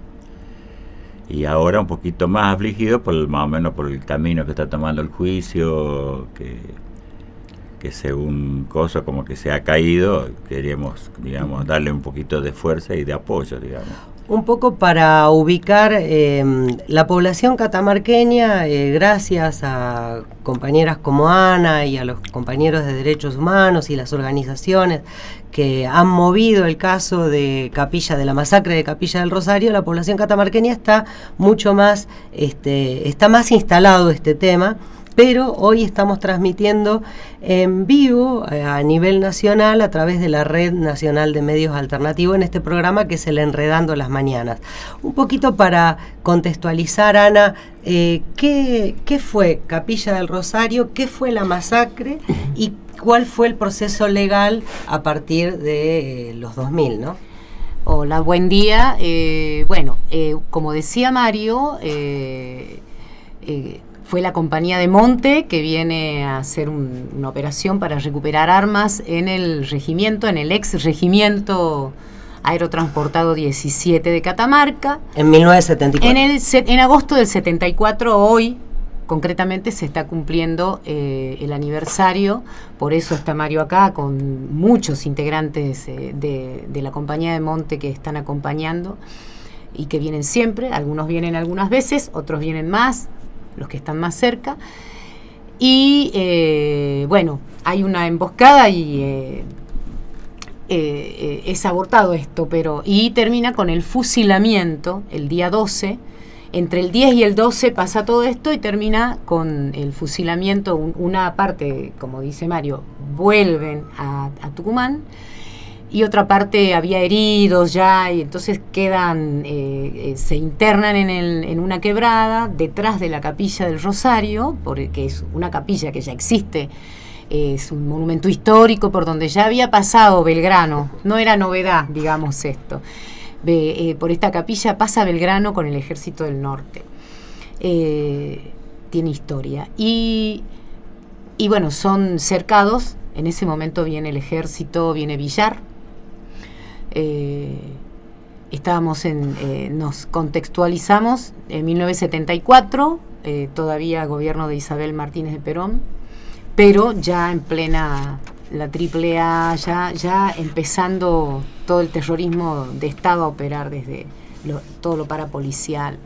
Y ahora un poquito más afligido por el, más o menos por el camino que está tomando el juicio, que, que según cosas como que se ha caído, queremos, digamos, darle un poquito de fuerza y de apoyo, digamos. Un poco para ubicar eh, la población catamarqueña, eh, gracias a compañeras como Ana y a los compañeros de derechos humanos y las organizaciones que han movido el caso de Capilla, de la masacre de Capilla del Rosario, la población catamarqueña está mucho más, este, está más instalado este tema. Pero hoy estamos transmitiendo en vivo eh, a nivel nacional a través de la Red Nacional de Medios Alternativos en este programa que es el Enredando las Mañanas. Un poquito para contextualizar, Ana, eh, ¿qué, ¿qué fue Capilla del Rosario? ¿Qué fue la masacre? ¿Y cuál fue el proceso legal a partir de eh, los dos mil, ¿no? Hola, buen día. Eh, bueno, eh, como decía Mario, eh, eh, fue la compañía de monte que viene a hacer un, una operación para recuperar armas en el regimiento, en el ex regimiento aerotransportado diecisiete de Catamarca. En mil novecientos setenta y cuatro. En, el, en agosto del setenta y cuatro, hoy, concretamente, se está cumpliendo eh, el aniversario. Por eso está Mario acá, con muchos integrantes eh, de, de la compañía de monte que están acompañando y que vienen siempre. Algunos vienen algunas veces, otros vienen más, los que están más cerca, y eh, bueno, hay una emboscada y eh, eh, eh, es abortado esto, pero y termina con el fusilamiento el día doce. Entre el diez y el doce pasa todo esto y termina con el fusilamiento. Un, una parte, como dice Mario, vuelven a, a Tucumán, y otra parte había heridos ya, y entonces quedan, eh, eh, se internan en, el, en una quebrada detrás de la Capilla del Rosario, porque es una capilla que ya existe, eh, es un monumento histórico por donde ya había pasado Belgrano, no era novedad, digamos esto. Be, eh, por esta capilla pasa Belgrano con el Ejército del Norte. Eh, tiene historia. Y, y bueno, son cercados. En ese momento viene el ejército, viene Villar. Eh, estábamos en, eh, nos contextualizamos en mil novecientos setenta y cuatro, eh, todavía gobierno de Isabel Martínez de Perón, pero ya en plena la triple A, ya, ya empezando todo el terrorismo de Estado a operar desde lo, todo lo parapolicial.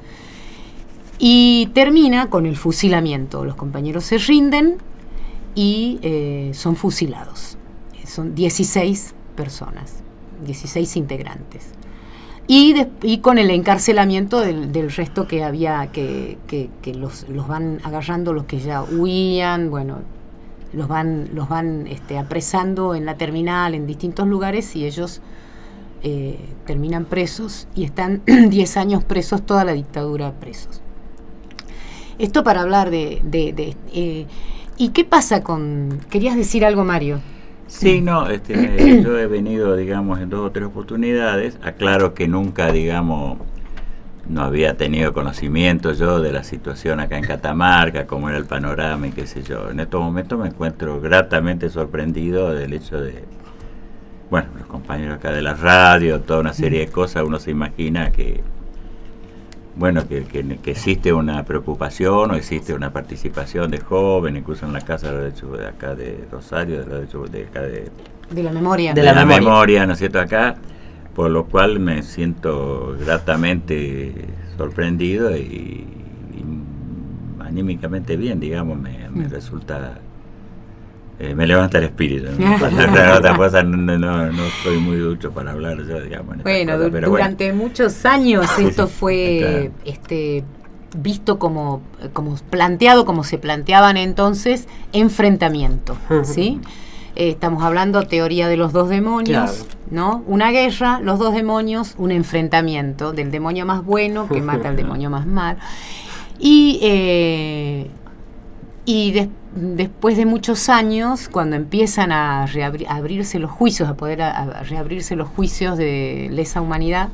Y termina con el fusilamiento. Los compañeros se rinden y eh, son fusilados. Son dieciséis personas, dieciséis integrantes. Y, de, y con el encarcelamiento del, del resto que había, que, que, que los, los van agarrando, los que ya huían, bueno, los van, los van este, apresando en la terminal, en distintos lugares, y ellos eh, terminan presos y están diez años presos, toda la dictadura presos. Esto para hablar de... de, de eh, ¿y qué pasa con...? ¿Querías decir algo, Mario? Sí, no, este, yo he venido, digamos, en dos o tres oportunidades. Aclaro que nunca, digamos, no había tenido conocimiento yo de la situación acá en Catamarca, cómo era el panorama y qué sé yo. En estos momentos me encuentro gratamente sorprendido del hecho de, bueno, los compañeros acá de la radio, toda una serie de cosas, uno se imagina que... Bueno, que, que, que existe una preocupación o existe una participación de jóvenes, incluso en la Casa de los Derechos de acá de Rosario, de, los derechos de, acá de, de la memoria. De, de la, la memoria. memoria, ¿no es cierto? Acá, por lo cual me siento gratamente sorprendido y, y anímicamente bien, digamos, me, me resulta... Eh, me levanta el espíritu. ¿no? Otra cosa, no, no, no soy muy ducho para hablar yo, digamos. En bueno, cosa, pero durante bueno. muchos años esto sí, sí, fue este, visto como, como planteado, como se planteaban entonces, enfrentamiento, ¿sí? Eh, estamos hablando teoría de los dos demonios, claro. ¿no? Una guerra, los dos demonios, un enfrentamiento del demonio más bueno que mata al demonio más malo. Y... Eh, Y de, después de muchos años, cuando empiezan a, reabri, a abrirse los juicios, a poder a, a reabrirse los juicios de lesa humanidad,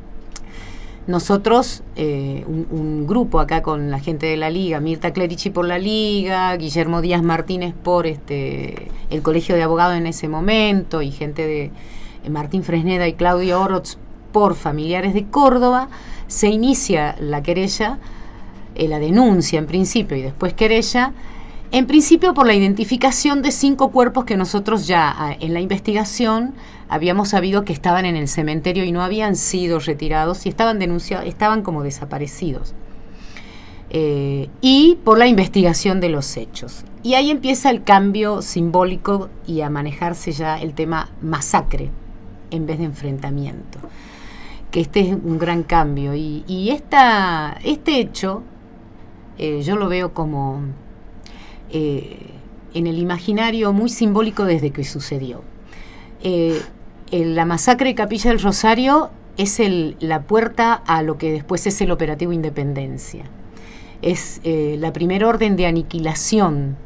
nosotros, eh, un, un grupo acá con la gente de la Liga, Mirta Clerici por la Liga, Guillermo Díaz Martínez por este el Colegio de Abogados en ese momento, y gente de eh, Martín Fresneda y Claudio Oroz por Familiares de Córdoba, se inicia la querella, Eh, la denuncia en principio y después querella, en principio por la identificación de cinco cuerpos que nosotros ya a, en la investigación habíamos sabido que estaban en el cementerio y no habían sido retirados y estaban denunciados, estaban como desaparecidos. Eh, y por la investigación de los hechos. Y ahí empieza el cambio simbólico y a manejarse ya el tema masacre en vez de enfrentamiento. Que este es un gran cambio. Y, y esta, este hecho... Eh, yo lo veo como eh, en el imaginario muy simbólico desde que sucedió. Eh, el, la masacre de Capilla del Rosario es el, la puerta a lo que después es el operativo Independencia. Es eh, la primera orden de aniquilación.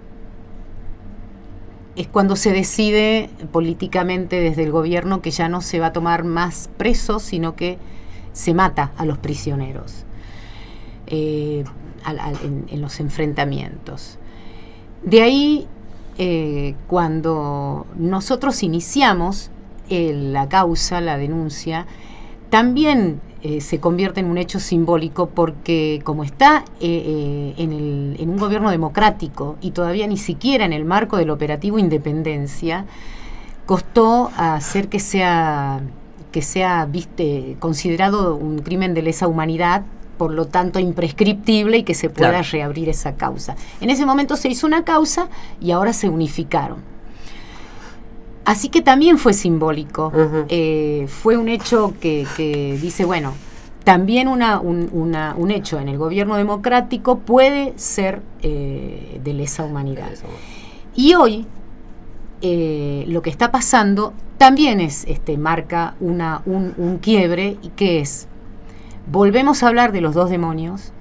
Es cuando se decide políticamente desde el gobierno que ya no se va a tomar más presos, sino que se mata a los prisioneros. Eh, Al, al, en, en los enfrentamientos. De ahí, eh, cuando nosotros iniciamos eh, la causa, la denuncia, también eh, se convierte en un hecho simbólico porque como está eh, eh, en, el, en un gobierno democrático y todavía ni siquiera en el marco del operativo Independencia, costó hacer que sea, que sea viste, considerado un crimen de lesa humanidad, por lo tanto imprescriptible, y que se pueda claro. reabrir esa causa. En ese momento se hizo una causa y ahora se unificaron. Así que también fue simbólico. Uh-huh. Eh, fue un hecho que, que dice, bueno, también una, un, una, un hecho en el gobierno democrático puede ser eh, de lesa humanidad. Y hoy eh, lo que está pasando también es este marca una, un, un quiebre, y que es, volvemos a hablar de los dos demonios.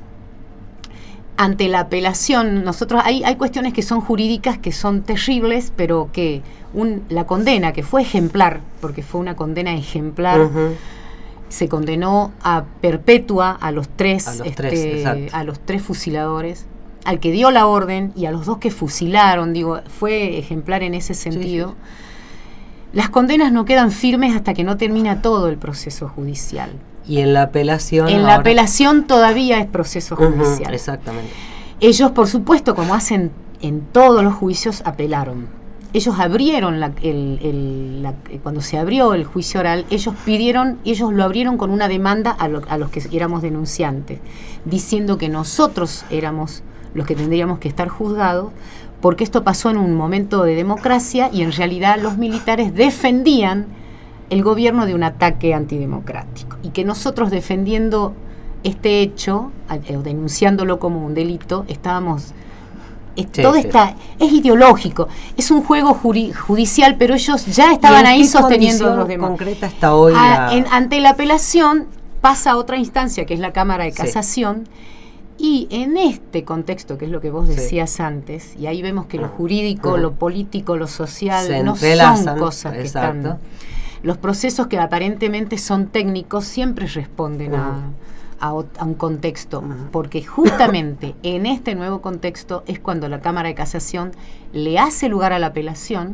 Ante la apelación, nosotros hay, hay cuestiones que son jurídicas, que son terribles, pero que un, la condena, que fue ejemplar, porque fue una condena ejemplar, uh-huh. se condenó a perpetua a los tres, a los, este, tres, a los tres fusiladores, al que dio la orden y a los dos que fusilaron, digo, fue ejemplar en ese sentido. Sí, sí. Las condenas no quedan firmes hasta que no termina todo el proceso judicial. Y en la apelación... En ahora... la apelación todavía es proceso judicial. Uh-huh, exactamente. Ellos, por supuesto, como hacen en todos los juicios, apelaron. Ellos abrieron, la, el, el, la, cuando se abrió el juicio oral, ellos pidieron, ellos lo abrieron con una demanda a, lo, a los que éramos denunciantes, diciendo que nosotros éramos los que tendríamos que estar juzgados, porque esto pasó en un momento de democracia y en realidad los militares defendían el gobierno de un ataque antidemocrático, y que nosotros, defendiendo este hecho o denunciándolo como un delito, estábamos es, sí, todo sí. Está, es ideológico, es un juego juri, judicial, pero ellos ya estaban ahí sosteniendo los demás. Concreta hasta hoy a, la... en, ante la apelación pasa a otra instancia, que es la Cámara de Casación, sí. Y en este contexto, que es lo que vos decías sí. antes, y ahí vemos que lo jurídico, uh-huh. lo político, lo social se no son cosas que exacto. están... Los procesos que aparentemente son técnicos siempre responden uh-huh. a, a, a un contexto, uh-huh. porque justamente en este nuevo contexto es cuando la Cámara de Casación le hace lugar a la apelación,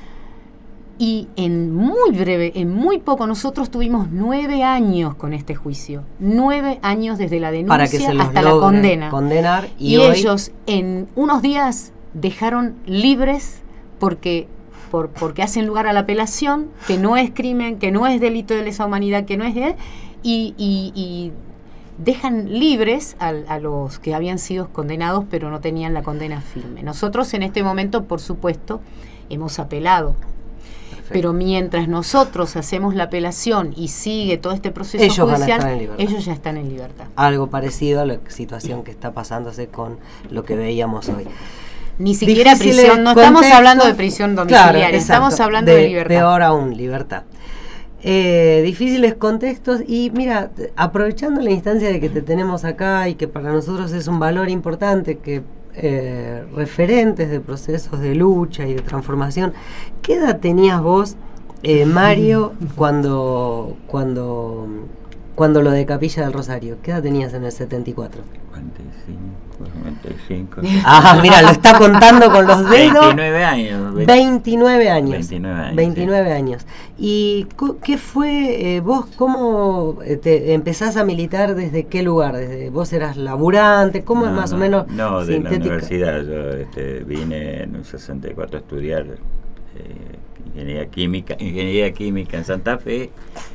y en muy breve, en muy poco, nosotros tuvimos nueve años con este juicio, nueve años desde la denuncia para que se hasta la condena. Condenar, y y hoy... ellos en unos días dejaron libres porque... Por, porque hacen lugar a la apelación, que no es crimen, que no es delito de lesa humanidad, que no es de... Y, y, y dejan libres a, a los que habían sido condenados, pero no tenían la condena firme. Nosotros en este momento, por supuesto, hemos apelado. Perfecto. Pero mientras nosotros hacemos la apelación y sigue todo este proceso ellos judicial, ellos ya están en libertad. Algo parecido a la situación que está pasándose con lo que veíamos hoy. Ni siquiera Difíciles prisión, no contexto, estamos hablando de prisión domiciliaria, claro, estamos hablando de, de libertad. Peor aún, libertad. Eh, difíciles contextos, y mira, aprovechando la instancia de que te tenemos acá y que para nosotros es un valor importante, que eh, referentes de procesos de lucha y de transformación, ¿qué edad tenías vos, eh, Mario, cuando, cuando, cuando lo de Capilla del Rosario? ¿Qué edad tenías en el setenta y cuatro? cuarenta y cinco, noventa y cinco. Ah, mira, lo está contando con los dedos. veintinueve años. veintinueve años. veintinueve años. veintinueve sí. años. ¿Y qué fue, eh, vos cómo te empezás a militar, desde qué lugar? ¿Desde vos eras laburante? ¿Cómo no, es más no, o menos No, de sintética? la universidad. Yo este, vine en el sesenta y cuatro a estudiar eh, ingeniería química, ingeniería química en Santa Fe.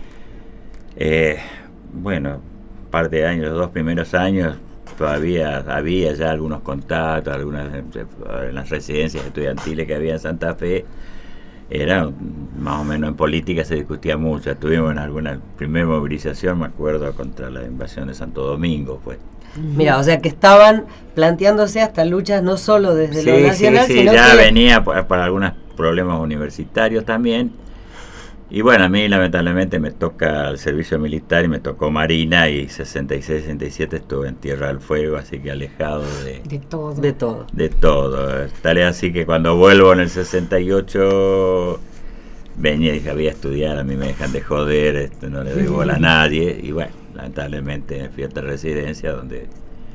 Eh, bueno, parte de años, los dos primeros años, todavía había ya algunos contactos, algunas en las residencias estudiantiles que había en Santa Fe. Era más o menos, en política se discutía mucho. Tuvimos en alguna primera movilización, me acuerdo, contra la invasión de Santo Domingo, pues. Mira, o sea que estaban planteándose hasta luchas no solo desde sí, lo nacional, sí, sí, sino ya que... venía para, para algunos problemas universitarios también. Y bueno, a mí lamentablemente me toca el servicio militar y me tocó Marina, y sesenta y seis, sesenta y siete estuve en Tierra del Fuego, así que alejado de, de todo. De todo. De todo. Tal es así que cuando vuelvo en el sesenta y ocho, venía y dije, voy a estudiar, a mí me dejan de joder, esto no le doy bola a nadie. Y bueno, lamentablemente me fui a otra residencia donde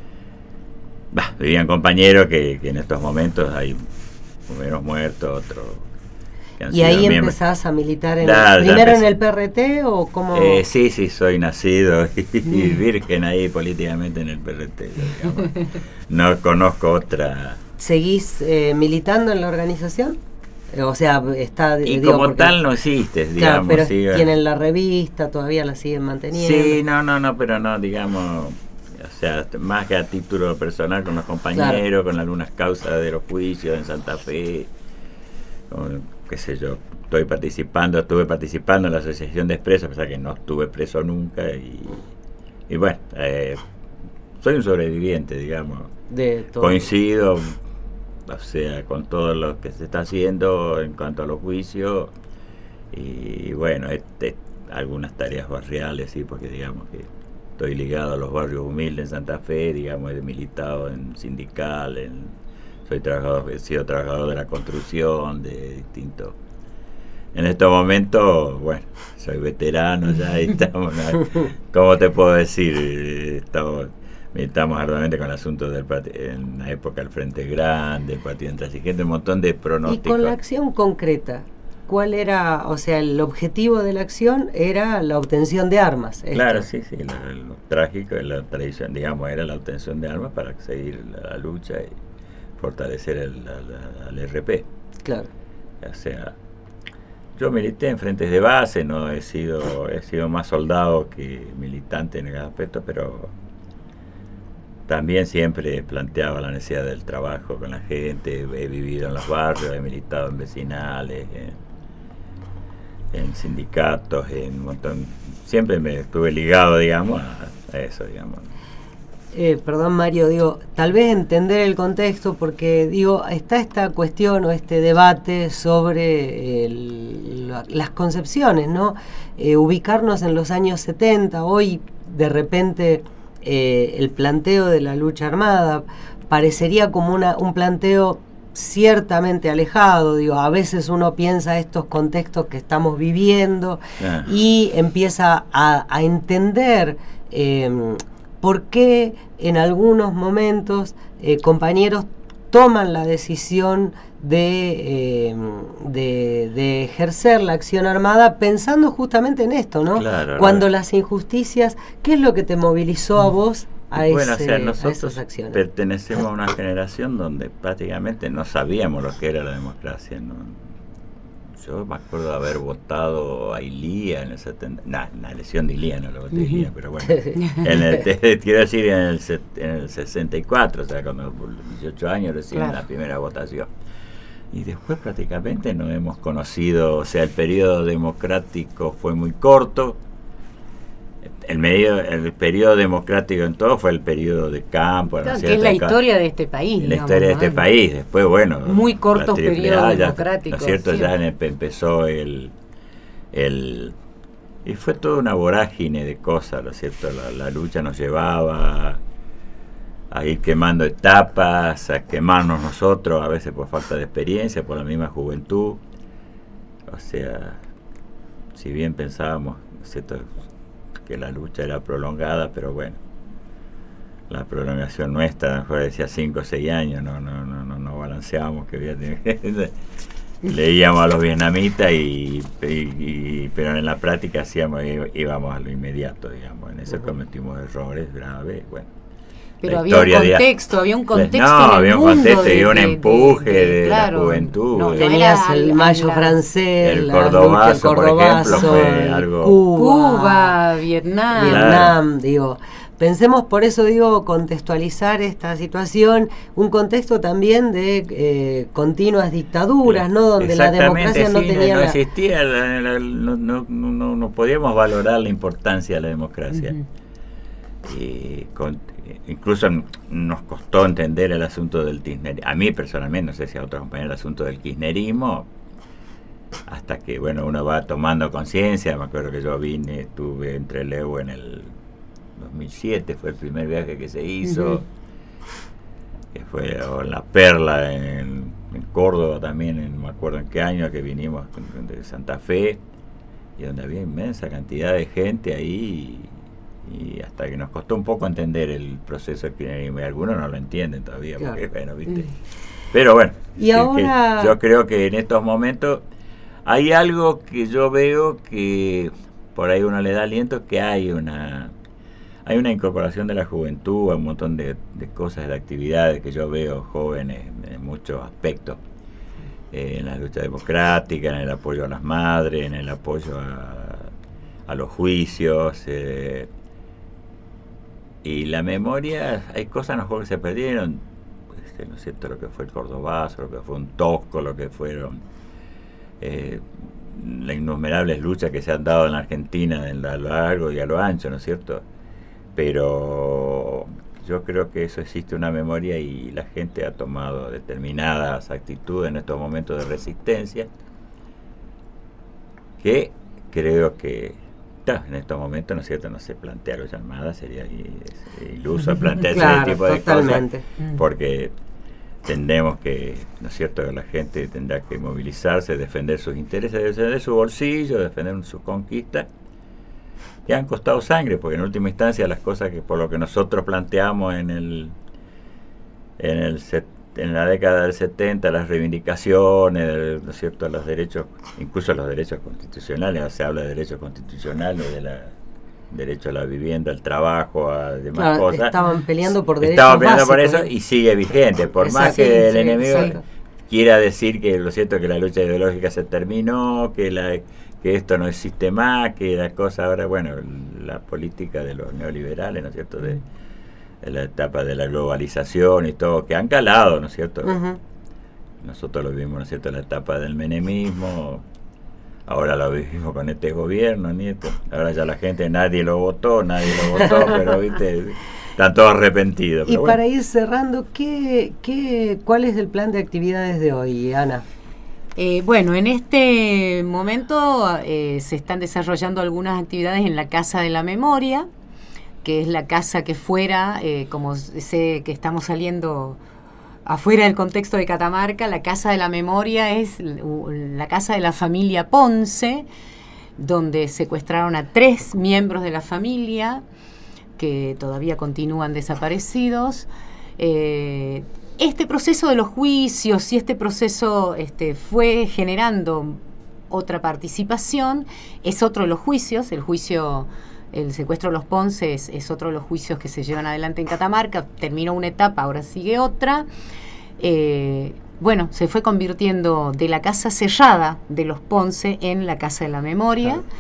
bah, vivían compañeros que, que en estos momentos hay unos muertos, otros... ¿Y ahí empezás a militar en ya, el, ya primero empecé. en el P R T o cómo? Eh, sí, sí, soy nacido y virgen ahí políticamente en el P R T. Digamos. No conozco otra. ¿Seguís eh, militando en la organización? O sea, está... Y digo, como porque, tal no existe, digamos. Claro, pero siga. tienen la revista, todavía la siguen manteniendo. Sí, no, no, no, pero no, digamos... O sea, más que a título personal con los compañeros, claro. Con algunas causas de los juicios en Santa Fe, con, qué sé yo, estoy participando, estuve participando en la Asociación de Expresos, a pesar que no estuve preso nunca, y, y bueno, eh, soy un sobreviviente, digamos. De todo. Coincido, o sea, con todo lo que se está haciendo en cuanto a los juicios, Y bueno, este, algunas tareas barriales, sí, porque digamos que estoy ligado a los barrios humildes en Santa Fe, digamos, he militado en sindical, en, soy trabajador, he sido trabajador de la construcción, de distintos. En estos momentos, bueno, soy veterano ya y estamos, ¿no? ¿Cómo te puedo decir? Estamos, militamos arduamente con el asunto del en la época del Frente Grande, el Partido Intransigente, un montón de pronósticos. Y con la acción concreta, ¿cuál era, o sea, el objetivo de la acción era la obtención de armas? Esto. Claro, sí, sí, lo, lo trágico, la tradición, digamos, era la obtención de armas para seguir la, la lucha y fortalecer el, la, la, al R P. Claro. O sea, yo milité en frentes de base, no he sido, he sido más soldado que militante en el aspecto, pero también siempre planteaba la necesidad del trabajo con la gente, he vivido en los barrios, he militado en vecinales, en, en sindicatos, en un montón, siempre me estuve ligado, digamos, a, a eso, digamos. Eh, perdón, Mario, digo, tal vez entender el contexto, porque digo, está esta cuestión o este debate sobre el, la, las concepciones, ¿no? Eh, ubicarnos en los años setenta, hoy de repente eh, el planteo de la lucha armada parecería como una, un planteo ciertamente alejado, digo, a veces uno piensa estos contextos que estamos viviendo yeah. y empieza a, a entender eh, por qué en algunos momentos eh, compañeros toman la decisión de, eh, de, de ejercer la acción armada pensando justamente en esto, ¿no? Claro, cuando no. las injusticias, ¿qué es lo que te movilizó a vos a, bueno, ese, o sea, a nosotros esas acciones? Pertenecemos a una generación donde prácticamente no sabíamos lo que era la democracia, ¿no? Yo me acuerdo de haber votado a Ilía en el setenta, no, en la elección de Ilía no lo voté a Ilía, pero bueno, en el, te, quiero decir en el, en el sesenta y cuatro, o sea, cuando por dieciocho años recién claro. la primera votación. Y después prácticamente no hemos conocido, o sea, el periodo democrático fue muy corto. El, medio, el periodo democrático en todo fue el periodo de campo, claro, ¿no? Que es la historia de este país. La digamos, historia de ¿no? este país. Después, bueno, muy cortos periodos democráticos. ¿No es cierto? Siempre. Ya en, empezó el, el... Y fue toda una vorágine de cosas, ¿no es cierto? La, la lucha nos llevaba a ir quemando etapas, a quemarnos nosotros, a veces por falta de experiencia, por la misma juventud. O sea, si bien pensábamos, ¿no es cierto?, que la lucha era prolongada, pero bueno, la prolongación nuestra, a lo mejor decía cinco o seis años, no no no no, no balanceábamos que había leíamos a los vietnamitas y, y, y pero en la práctica hacíamos íbamos a lo inmediato, digamos, en eso cometimos errores graves, bueno. Pero había un contexto, había un contexto. No, en el había un contexto y un empuje de, de, de, de claro, la juventud. No, tenías el mayo la, francés, el cordobazo, el cordobazo, por ejemplo, fue algo. Cuba, Cuba Vietnam. Vietnam, claro. digo. Pensemos, por eso digo, contextualizar esta situación, un contexto también de eh, continuas dictaduras, ¿no? Donde la democracia sí, no tenía... No existía, la, la, no, no, no, no podíamos valorar la importancia de la democracia. Uh-huh. Y con, incluso nos costó entender el asunto del kirchnerismo. A mí personalmente, no sé si a otros compañeros, el asunto del kirchnerismo, hasta que, bueno, uno va tomando conciencia. Me acuerdo que yo vine, estuve en Trelew en el dos mil siete, fue el primer viaje que se hizo, uh-huh. que fue en La Perla, en, en Córdoba también, en, no me acuerdo en qué año que vinimos de Santa Fe, y donde había inmensa cantidad de gente ahí, y, y hasta que nos costó un poco entender el proceso del kirchnerismo, y algunos no lo entienden todavía, claro. porque bueno, viste. Uh-huh. Pero bueno, y ahora... que yo creo que en estos momentos hay algo que yo veo que por ahí uno le da aliento, que hay una... Hay una incorporación de la juventud a un montón de, de cosas, de actividades que yo veo jóvenes en muchos aspectos, eh, en la lucha democrática, en el apoyo a las madres, en el apoyo a, a los juicios, eh, y la memoria, hay cosas a lo mejor que se perdieron, este, no es cierto, lo que fue el cordobazo, lo que fue un Tosco, lo que fueron eh, las innumerables luchas que se han dado en la Argentina a lo largo y a lo ancho, ¿no es cierto? Pero yo creo que eso existe una memoria y la gente ha tomado determinadas actitudes en estos momentos de resistencia que creo que ta, en estos momentos, ¿no es cierto?, no se plantea la llamada, sería iluso plantear claro, ese tipo de totalmente. cosas, porque entendemos que, ¿no es cierto?, que la gente tendrá que movilizarse, defender sus intereses, defender su bolsillo, defender sus conquistas, que han costado sangre, porque en última instancia las cosas que por lo que nosotros planteamos en el en el set, en la década del setenta, las reivindicaciones, ¿no es cierto?, los derechos, incluso los derechos constitucionales, se habla de derechos constitucionales, de la derecho a la vivienda, al trabajo, a demás claro, cosas. Estaban peleando por derechos Estaban peleando básicos, por eso y sigue vigente, por exacto, más que sí, el sí, enemigo exacto. quiera decir que lo cierto es que la lucha ideológica se terminó, que la que esto no existe más, que la cosa ahora, bueno, la política de los neoliberales, ¿no es cierto?, de, de la etapa de la globalización y todo, que han calado, ¿no es cierto? Uh-huh. Nosotros lo vimos, ¿no es cierto?, la etapa del menemismo, ahora lo vivimos con este gobierno, Nieto. Ahora ya la gente, nadie lo votó, nadie lo votó, pero viste, están todos arrepentidos. Y pero para bueno. ir cerrando, ¿qué, qué, ¿cuál es el plan de actividades de hoy, Ana? Eh, bueno, en este momento eh, se están desarrollando algunas actividades en la Casa de la Memoria, que es la casa que fuera, eh, como sé que estamos saliendo afuera del contexto de Catamarca, la Casa de la Memoria es la casa de la familia Ponce, donde secuestraron a tres miembros de la familia que todavía continúan desaparecidos. Eh, este proceso de los juicios y este proceso este, fue generando otra participación, es otro de los juicios, el juicio... El secuestro de los Ponce es, es otro de los juicios que se llevan adelante en Catamarca. Terminó una etapa, ahora sigue otra. Eh, bueno, se fue convirtiendo de la casa cerrada de los Ponce en la Casa de la Memoria. Claro.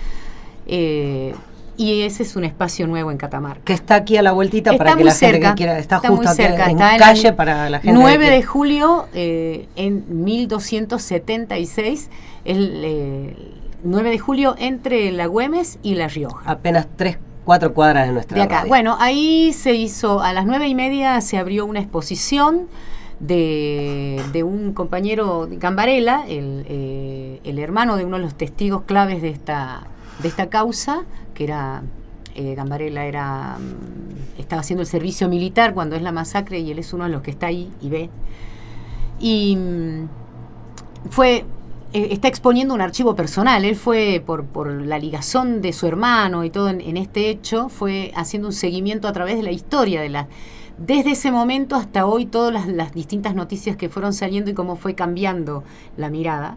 Eh, y ese es un espacio nuevo en Catamarca. Que está aquí a la vueltita está para que la cerca, gente que quiera... Está, está justo muy cerca, aquí en está calle en para la gente. nueve de julio eh, en mil doscientos setenta y seis. El... Eh, nueve de julio entre la Güemes y La Rioja. Apenas tres, cuatro cuadras de nuestra de acá. radio. Bueno, ahí se hizo, a las nueve y media se abrió una exposición de, de un compañero Gambarela, el, eh, el hermano de uno de los testigos claves de esta, de esta causa, que era, eh, Gambarela era, estaba haciendo el servicio militar cuando es la masacre y él es uno de los que está ahí y ve. Y fue... está exponiendo un archivo personal. Él fue, por, por la ligazón de su hermano y todo en, en este hecho, fue haciendo un seguimiento a través de la historia de la, desde ese momento hasta hoy, todas las, las distintas noticias que fueron saliendo y cómo fue cambiando la mirada.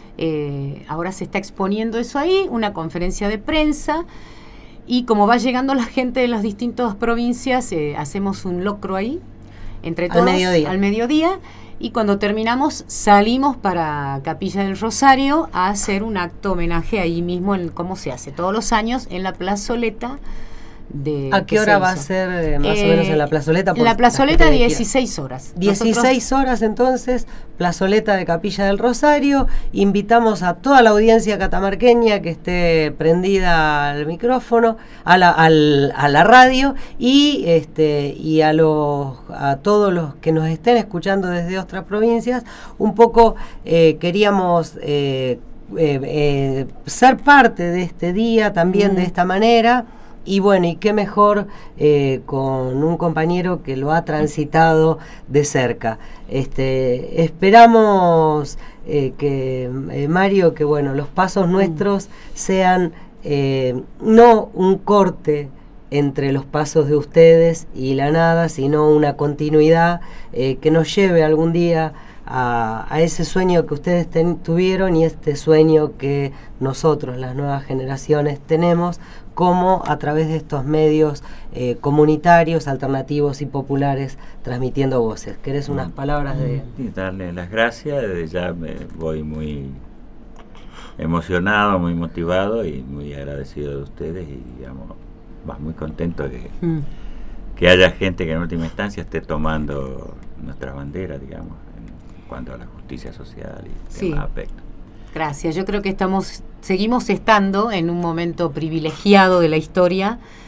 Eh, ahora se está exponiendo eso ahí, una conferencia de prensa, y como va llegando la gente de las distintas provincias, eh, hacemos un locro ahí, entre todos, al mediodía. al mediodía. Y cuando terminamos salimos para Capilla del Rosario a hacer un acto homenaje ahí mismo, en cómo se hace todos los años en la plazoleta de... ¿A qué hora va a ser eh, más eh, o menos en la plazoleta? En la plazoleta dieciséis horas. dieciséis horas entonces, plazoleta de Capilla del Rosario. Invitamos a toda la audiencia catamarqueña que esté prendida al micrófono, a la, al, a la radio y este y a los a todos los que nos estén escuchando desde otras provincias. Un poco eh, queríamos eh, eh, eh, ser parte de este día también mm. de esta manera. Y bueno, y qué mejor eh, con un compañero que lo ha transitado de cerca. Este, esperamos eh, que, eh, Mario, que bueno, los pasos nuestros sean eh, no un corte entre los pasos de ustedes y la nada, sino una continuidad eh, que nos lleve algún día a, a ese sueño que ustedes ten, tuvieron y este sueño que nosotros, las nuevas generaciones, tenemos, como a través de estos medios eh, comunitarios, alternativos y populares, transmitiendo voces. ¿Querés unas palabras de...? Sí, darle las gracias, desde ya me voy muy emocionado, muy motivado y muy agradecido de ustedes y digamos, más muy contento de mm. que haya gente que en última instancia esté tomando nuestras banderas, digamos, en cuanto a la justicia social y sí. demás aspectos. Gracias, yo creo que estamos, seguimos estando en un momento privilegiado de la historia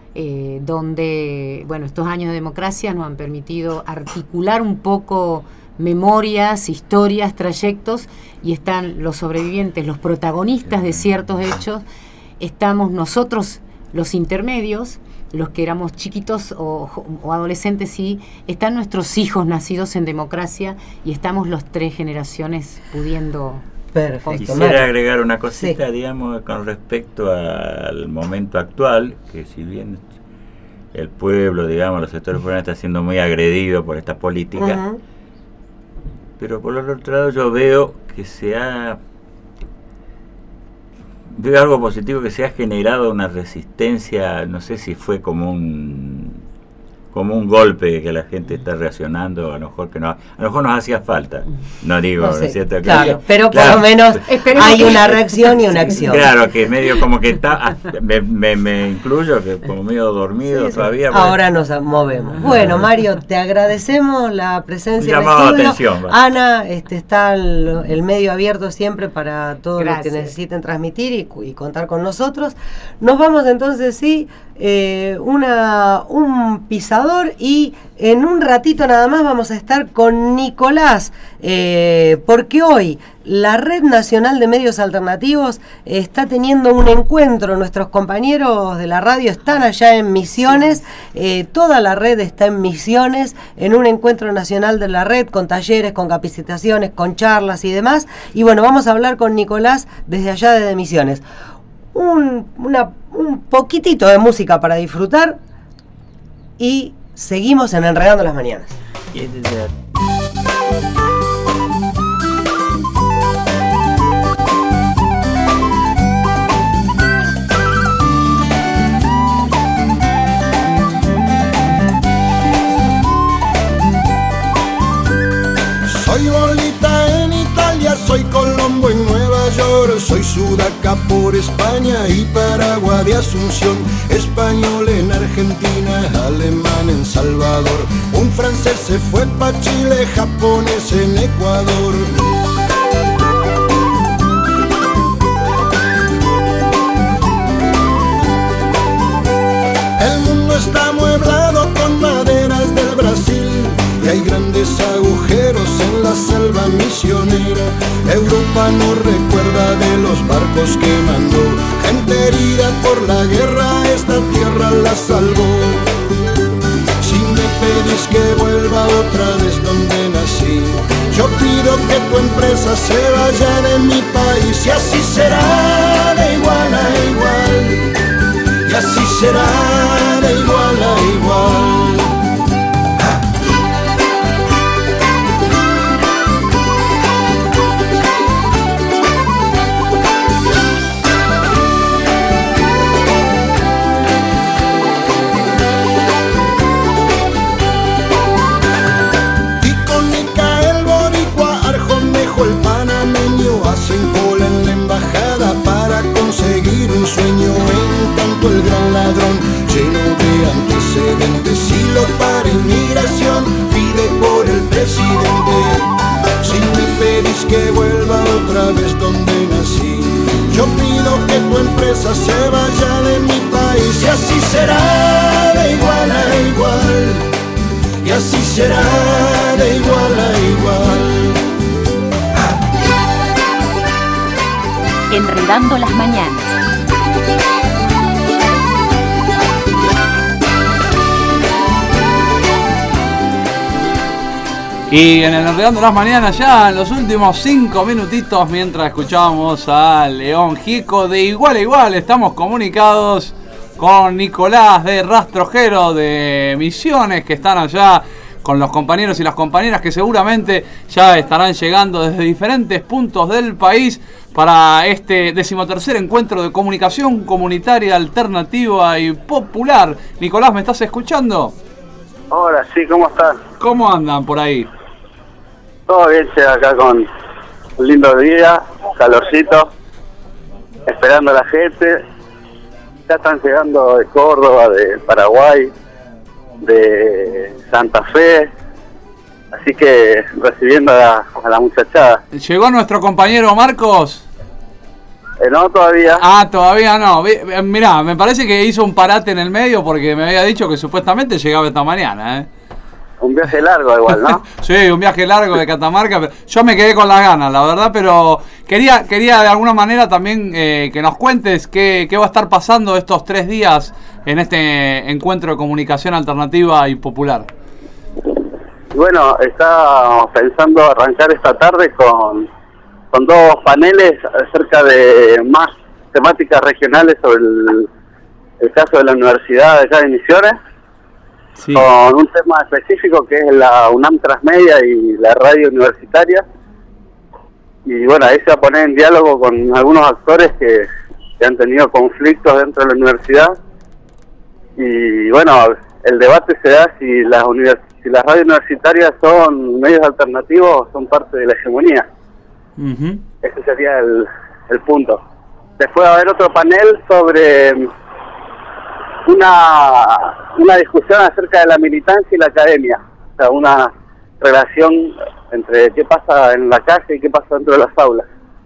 eh, donde, bueno, estos años de democracia nos han permitido articular un poco memorias, historias, trayectos, y están los sobrevivientes, los protagonistas de ciertos hechos, estamos nosotros, los intermedios, los que éramos chiquitos o, o adolescentes, y están nuestros hijos nacidos en democracia, y estamos los tres generaciones pudiendo... Perfecto. Quisiera agregar una cosita, sí. digamos, con respecto al momento actual, que si bien el pueblo, digamos, los sectores pobres está siendo muy agredido por esta política, uh-huh. pero por el otro lado yo veo que se ha... Veo algo positivo, que se ha generado una resistencia, no sé si fue como un como un golpe que la gente está reaccionando, a lo mejor que no, a lo mejor nos hacía falta, no digo, no sé, ¿no es cierto? Claro, que, pero claro, por lo menos hay una reacción y una acción. Claro, que medio como que está, me, me, me incluyo, que como medio dormido sí, todavía. Sí. Ahora nos movemos. Ah. Bueno, Mario, te agradecemos la presencia en el estudio. Atención, Ana, este, está el, el medio abierto siempre para todo Gracias. Lo que necesiten transmitir y, y contar con nosotros. Nos vamos entonces, sí, eh, una un pisador, y en un ratito nada más vamos a estar con Nicolás, eh, porque hoy la Red Nacional de Medios Alternativos está teniendo un encuentro. Nuestros compañeros de la radio están allá en Misiones, eh, toda la red está en Misiones, en un encuentro nacional de la red, con talleres, con capacitaciones, con charlas y demás. Y bueno, vamos a hablar con Nicolás desde allá, desde Misiones. Un, una, un poquitito de música para disfrutar y seguimos en Enredando las Mañanas. Soy Lolita en Italia, soy Colombo en Nueva York, soy Sudaca por España y Paraguay de Asunción, español en Argentina, alemán en Salvador, un francés se fue pa' Chile, japonés en Ecuador. El mundo está amueblado con maderas del Brasil y hay grandes agujeros en la selva misionera. Europa no recuerda de los barcos que mandó, gente herida por la guerra, esta tierra la salvó. Si me pedís que vuelva otra vez donde nací, yo pido que tu empresa se vaya de mi país, y así será de igual a igual, y así será de igual a igual. El panameño hacen cola en la embajada para conseguir un sueño. En tanto el gran ladrón, lleno de antecedentes, y lo para inmigración pide por el presidente. Si me pedís que vuelva otra vez donde nací, yo pido que tu empresa se vaya de mi país, y así será de igual a igual, y así será de igual a igual. Enredando las Mañanas. Y en el Enredando las Mañanas, ya en los últimos cinco minutitos, mientras escuchábamos a León Gieco, de igual a igual, estamos comunicados con Nicolás de Rastrojero de Misiones, que están allá con los compañeros y las compañeras que seguramente ya estarán llegando desde diferentes puntos del país para este decimotercer encuentro de comunicación comunitaria alternativa y popular. Nicolás, ¿me estás escuchando? Hola, sí, ¿cómo estás? ¿Cómo andan por ahí? Todo bien, acá con un lindo día, calorcito, esperando a la gente. Ya están llegando de Córdoba, de Paraguay, de Santa Fe, así que recibiendo a la, a la muchachada. ¿Llegó nuestro compañero Marcos? Eh, no, todavía. Ah, todavía no. Vi- eh, Mirá, me parece que hizo un parate en el medio porque me había dicho que supuestamente llegaba esta mañana, ¿eh? Un viaje largo igual, ¿no? Sí, un viaje largo de Catamarca. Pero yo me quedé con las ganas, la verdad, pero quería quería de alguna manera también eh, que nos cuentes qué, qué va a estar pasando estos tres días en este encuentro de comunicación alternativa y popular. Y bueno, estábamos pensando arrancar esta tarde con, con dos paneles acerca de más temáticas regionales sobre el, el caso de la Universidad de acá de Misiones. Sí. Con un tema específico que es la UNAM Transmedia y la radio universitaria. Y bueno, ahí se va a poner en diálogo con algunos actores que, que han tenido conflictos dentro de la universidad. Y bueno, el debate se da si las, univers si las radios universitarias son medios alternativos o son parte de la hegemonía. Uh-huh. Ese sería el, el punto. Después va a haber otro panel sobre una una discusión acerca de la militancia y la academia, o sea, una relación entre qué pasa en la calle y qué pasa dentro de las aulas.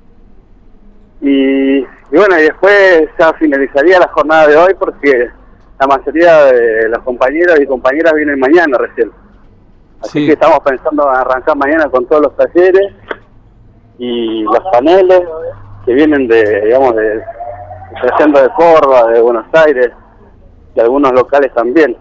Y, y bueno, y después ya finalizaría la jornada de hoy porque la mayoría de los compañeros y compañeras vienen mañana recién. Así sí. que estamos pensando en arrancar mañana con todos los talleres y los paneles que vienen de, digamos, de, de, de Córdoba, de Buenos Aires, y algunos locales también.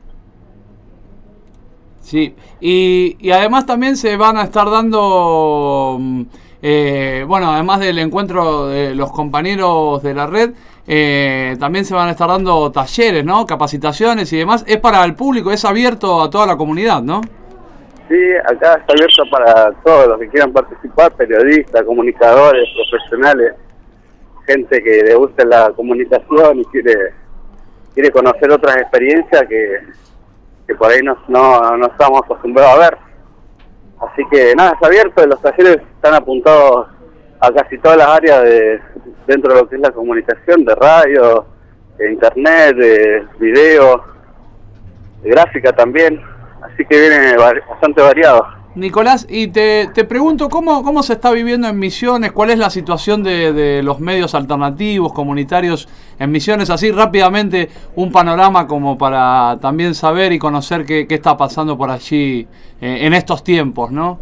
Sí, y, y además también se van a estar dando, eh, bueno, además del encuentro de los compañeros de la red, eh, también se van a estar dando talleres, ¿no? Capacitaciones y demás. Es para el público, es abierto a toda la comunidad, ¿no? Sí, acá está abierto para todos los que quieran participar, periodistas, comunicadores, profesionales, gente que le gusta la comunicación y quiere... quiere conocer otras experiencias que, que por ahí no, no, no estamos acostumbrados a ver. Así que nada, está abierto, los talleres están apuntados a casi todas las áreas de dentro de lo que es la comunicación, de radio, de internet, de video, de gráfica también, así que viene bastante variado. Nicolás, y te, te pregunto, ¿cómo, ¿cómo se está viviendo en Misiones? ¿Cuál es la situación de, de los medios alternativos, comunitarios en Misiones? Así rápidamente, un panorama como para también saber y conocer qué, qué está pasando por allí eh, en estos tiempos, ¿no?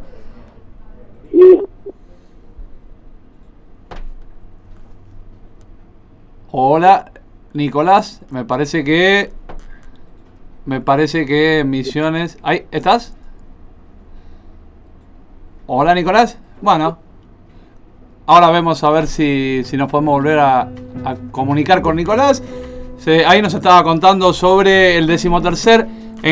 Hola, Nicolás, me parece que... Me parece que en Misiones... ¿Ahí estás? Hola, Nicolás. Bueno, ahora vemos a ver si, si nos podemos volver a, a comunicar con Nicolás. Se, ahí nos estaba contando sobre el decimotercer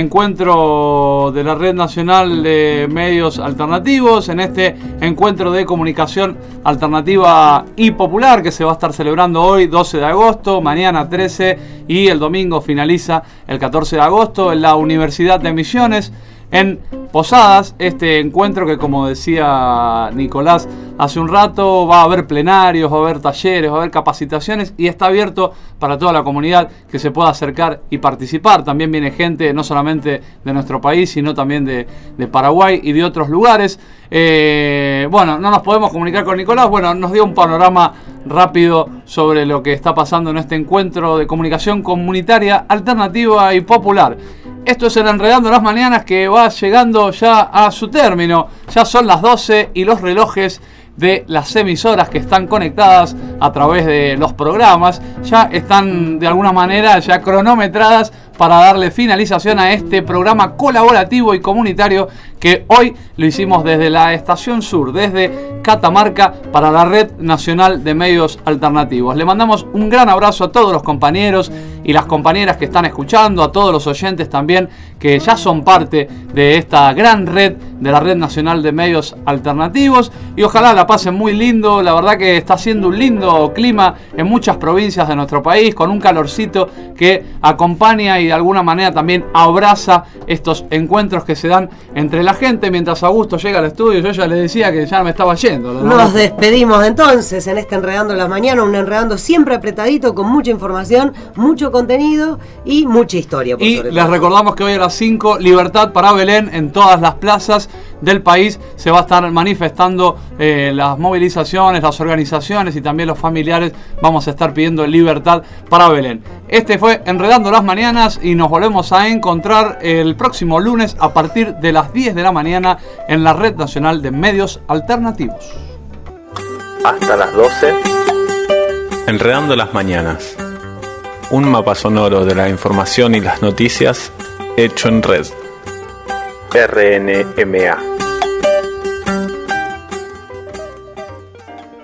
encuentro de la Red Nacional de Medios Alternativos, en este encuentro de comunicación alternativa y popular que se va a estar celebrando hoy, doce de agosto, mañana trece, y el domingo finaliza el catorce de agosto en la Universidad de Misiones, en Posadas. Este encuentro que, como decía Nicolás hace un rato, va a haber plenarios, va a haber talleres, va a haber capacitaciones y está abierto para toda la comunidad que se pueda acercar y participar. También viene gente no solamente de nuestro país, sino también de, de Paraguay y de otros lugares. Eh, bueno, no nos podemos comunicar con Nicolás. Bueno, nos dio un panorama rápido sobre lo que está pasando en este encuentro de comunicación comunitaria, alternativa y popular. Esto es el Enredando las Mañanas, que va llegando ya a su término. Ya son las doce y los relojes de las emisoras que están conectadas a través de los programas ya están de alguna manera ya cronometradas para darle finalización a este programa colaborativo y comunitario que hoy lo hicimos desde la Estación Sur, desde Catamarca, para la Red Nacional de Medios Alternativos. Le mandamos un gran abrazo a todos los compañeros y las compañeras que están escuchando, a todos los oyentes también que ya son parte de esta gran red de la Red Nacional de Medios Alternativos, y ojalá la pasen muy lindo. La verdad que está haciendo un lindo clima en muchas provincias de nuestro país, con un calorcito que acompaña y de alguna manera también abraza estos encuentros que se dan entre la gente. Mientras Augusto llega al estudio, yo ya le decía que ya me estaba yendo, ¿no? Nos despedimos entonces en este Enredando las Mañanas, un enredando siempre apretadito, con mucha información, mucho contenido y mucha historia. Por y sobre les todo. recordamos que hoy a las cinco, Libertad para Belén en todas las plazas del país se va a estar manifestando eh, las movilizaciones, las organizaciones y también los familiares. Vamos a estar pidiendo libertad para Belén. Este fue Enredando las Mañanas y nos volvemos a encontrar el próximo lunes a partir de las diez de la mañana en la Red Nacional de Medios Alternativos. Hasta las doce. Enredando las Mañanas. Un mapa sonoro de la información y las noticias hecho en red. R N M A